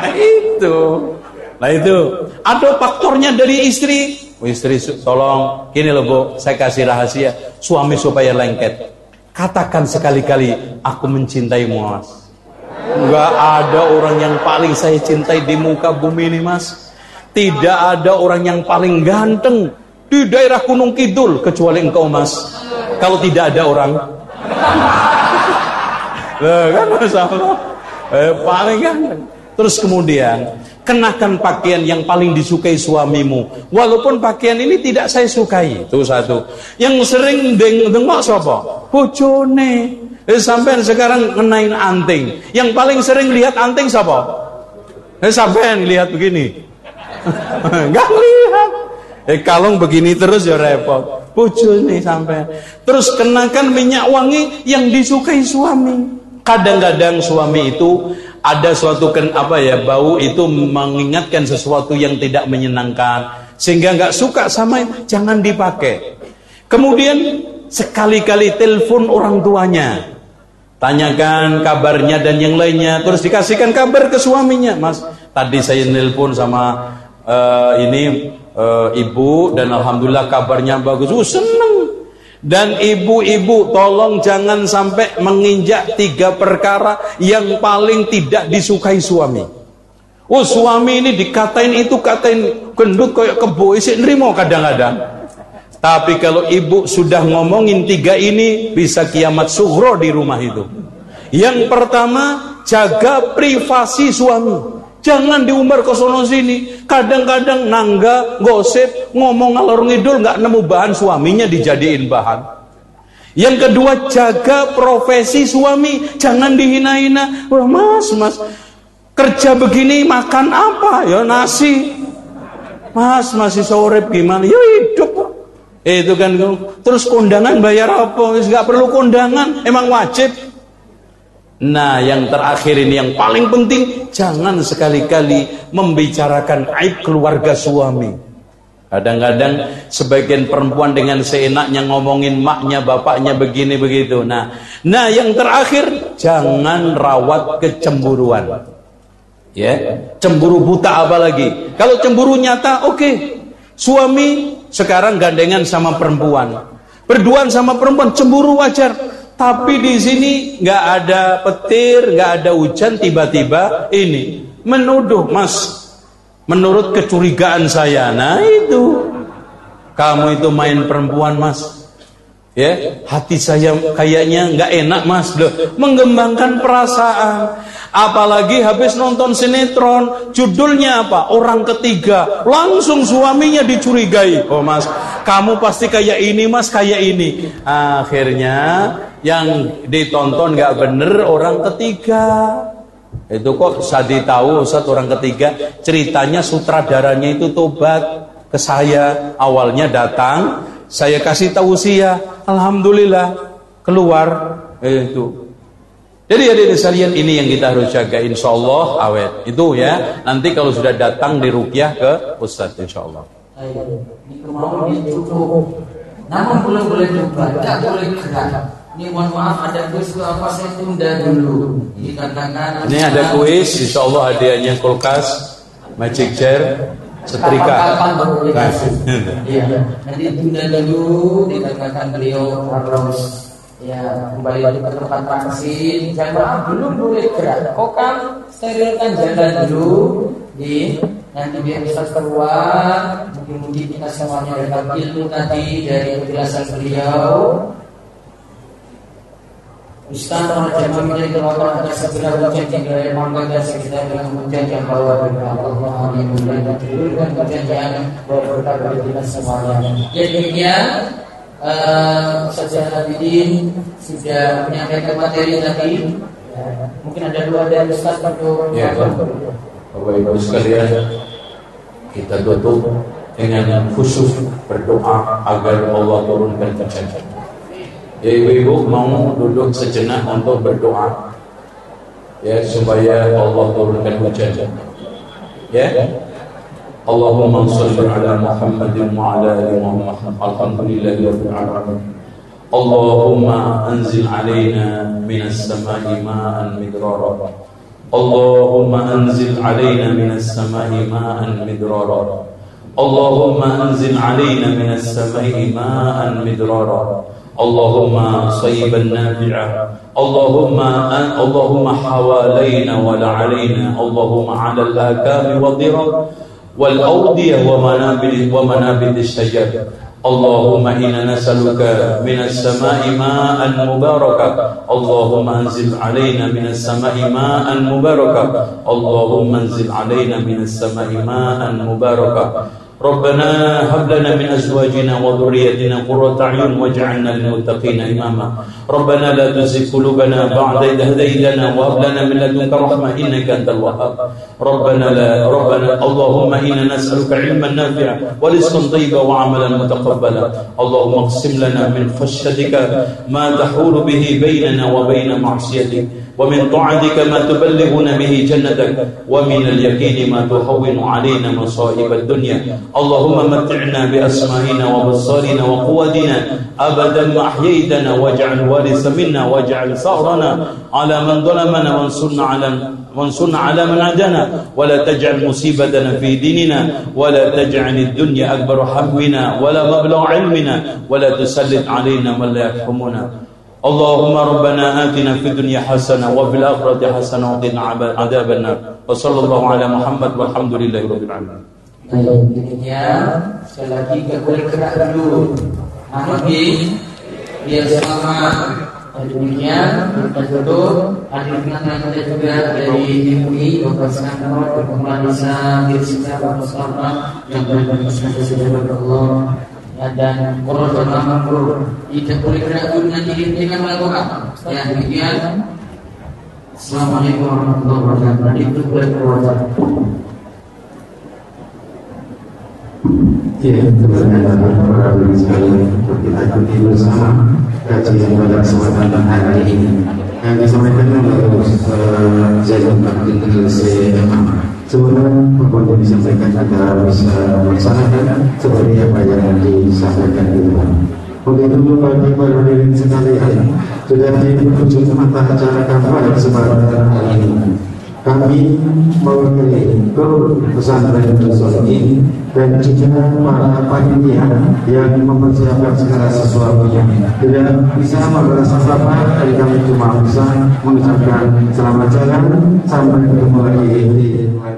Nah itu ada faktornya dari istri. Istri tolong gini loh Bu, saya kasih rahasia suami supaya lengket. Katakan sekali-kali aku mencintaimu Mas. Enggak ada orang yang paling saya cintai di muka bumi ini Mas. Tidak ada orang yang paling ganteng di daerah Gunung Kidul kecuali engkau Mas. Kalau tidak ada orang kan masalah paling ganteng. Terus kemudian kenakan pakaian yang paling disukai suamimu, walaupun pakaian ini tidak saya sukai. Itu satu. Yang sering dengok sapa? Bojone. Sampean sekarang ngenain anting. Yang paling sering lihat anting sapa? Sampean lihat begini. Enggak lihat. Kalung begini terus ya repot. Bojone sampean. Terus kenakan minyak wangi yang disukai suami. Kadang-kadang suami itu ada suatu bau itu mengingatkan sesuatu yang tidak menyenangkan sehingga nggak suka sama itu, jangan dipakai. Kemudian sekali-kali telepon orang tuanya, tanyakan kabarnya dan yang lainnya, terus dikasihkan kabar ke suaminya. Mas, tadi saya nelpon sama ibu dan alhamdulillah kabarnya bagus. Seneng. Dan ibu-ibu tolong jangan sampai menginjak 3 perkara yang paling tidak disukai suami. Suami ini dikatain itu, katain gendut kayak kebo, isi nerimo kadang-kadang. Tapi kalau ibu sudah ngomongin 3 ini, bisa kiamat sughra di rumah itu. Yang pertama, jaga privasi suami. Jangan diumbar ke sono sini. Kadang-kadang nangga, gosip, ngomong ngalor ngidul, nggak nemu bahan, suaminya dijadiin bahan. Yang kedua, jaga profesi suami. Jangan dihina-hina. Wah, mas, kerja begini makan apa? Ya nasi. Mas, masih sore gimana? Ya hidup. Itu kan. Terus kondangan bayar apa? Nggak perlu kondangan, emang wajib. Nah, yang terakhir ini yang paling penting, jangan sekali-kali membicarakan aib keluarga suami. Kadang-kadang sebagian perempuan dengan seenaknya ngomongin maknya, bapaknya begini begitu. Nah, yang terakhir, jangan rawat kecemburuan. Ya, cemburu buta apalagi. Kalau cemburu nyata, oke. Suami sekarang gandengan sama perempuan, berduaan sama perempuan, cemburu wajar. Tapi di sini nggak ada petir, nggak ada hujan, tiba-tiba ini menuduh, mas. Menurut kecurigaan saya, nah itu kamu itu main perempuan, mas. Ya, hati saya kayaknya nggak enak, mas. Loh, mengembangkan perasaan. Apalagi habis nonton sinetron, judulnya apa? Orang ketiga, langsung suaminya dicurigai. Oh mas, kamu pasti kayak ini, mas, kayak ini. Akhirnya yang ditonton nggak bener orang ketiga. Itu kok saya tahu Ustaz, orang ketiga ceritanya sutradaranya itu tobat ke saya. Awalnya datang, saya kasih tausiah, alhamdulillah keluar itu. Jadi hadirin sekalian, ini yang kita harus jaga, insyaallah awet. Itu ya, nanti kalau sudah datang di ruqyah ke Ustaz insyaallah. Ini kemauan cukup. Namun belum boleh dibaca, boleh gerak. Ini mohon maaf, ada kuis apa, saya tunda dulu. Dikatakan ini ada kuis, insyaallah hadiahnya kulkas, magic chair, setrika. Iya, nanti tunda dulu. Dikatakan beliau harus ya kembali ke tempat vaksin. Jangan maaf, belum boleh gerak. Kok kan sterilkan jalan dulu nanti biar bisa keluar. Mungkin kita semuanya dapat ilmu tadi dari penjelasan beliau. Ustaz mengajarkan menjadi kelakuan atas segera hujan hingga air mangga dan sekitar dengan hujan yang bawa berkah Allah dan turunkan hujan yang bawa berkah bagi kita semuanya. Jadi demikian Ustaz Hafidin sudah menyampaikan materi tadi. Mungkin ada 2 dari Ustaz untuk Bapak Ibu sekalian, kita tutup dengan khusyuk berdoa agar Allah turunkan hujan. Ya ibu-ibu mau duduk sejenak untuk berdoa, ya supaya Allah turunkan hujan. Ya, Allahumma shalli ala Muhammadin wa ala ali Muhammad. Alhamdulillahirabbil alamin. Allahumma anzil alaina minas samai ma'an midrara. Allahumma anzil alaina minas samai ma'an midrara. Allahumma anzil alaina minas samai ma'an midrara. Allahumma sayyiban nafi'a. Allahumma hawalaina wa la alaina. Allahumma 'ala al-akami wa dhirar wal awdiyah wa manabid asy-syajar. Allahumma inna nas'aluka minas sama'i ma'an mubaraka. Allahumma anzil 'alaina minas sama'i ma'an mubaraka. Allahumma anzil 'alaina minas sama'i ma'an mubaraka. Rabbana hab lana min azwajina wa dhurriyyatina qurrata a'yun waj'alna lil muttaqina imama. Rabbana la tuzigh qulubana ba'da idh hadaytana wa hab lana min ladunka rahmah innaka antal wahhab. Rabbana Allahumma inna nas'aluka 'ilman nafi'a wa rizqan thayyiban wa 'amalan mutaqabbala. Allahumma qsim lana min khashyatika ma tahulu bihi bainana wa bain ma'siyatik. ومن طاعتك ما تبلغنا به جنتك ومن اليقين ما تهون علينا مصائب الدنيا اللهم متعنا بأسمائنا وبصارنا وقوتنا أبدا ما أحييتنا واجعل وارث منا واجعل ثأرنا على من ظلمنا وانصرنا على من عادانا ولا تجعل مصيبتنا في ديننا ولا تجعل الدنيا أكبر همنا ولا مبلغ علمنا ولا تسلط علينا من لا يرحمنا اللهم ربنا آتنا في الدنيا حسنة وفي الآخرة حسنة وقنا عذاب النار وصلى الله على محمد والحمد لله رب العالمين. Demikian sekali lagi kita boleh gerak dulu. Namun biar selama demikian kita tutup akhirnya kita juga dari MUI Bapak Sangat Perkembangan Desa Desa Bapak Mustafa yang berkesempatan sejabat Allah dan Qur'an dan Al-Qur'an kita boleh gerak dulu nanti dengan melakukan ya demikian. Assalamualaikum warahmatullahi wabarakatuh. Itu boleh keluar. Ya, teman-teman para sekalian, kita ikuti bersama kajian pada kesempatan hari ini yang disampaikan oleh Zainul Abidin SMA. Semoga apa yang disampaikan kita bisa melaksanakan seperti apa yang disampaikan itu. Begitu bagi para hadirin sekalian, sudah di penghujung mata acara kami pada kesempatan hari ini. Kami mewakili guru pesantren Solihin dan juga para panitia yang mempersiapkan segala sesuatunya. Tidak bisa membahas apa-apa dari kami cuma bisa mengucapkan selamat jalan sampai ketemu lagi di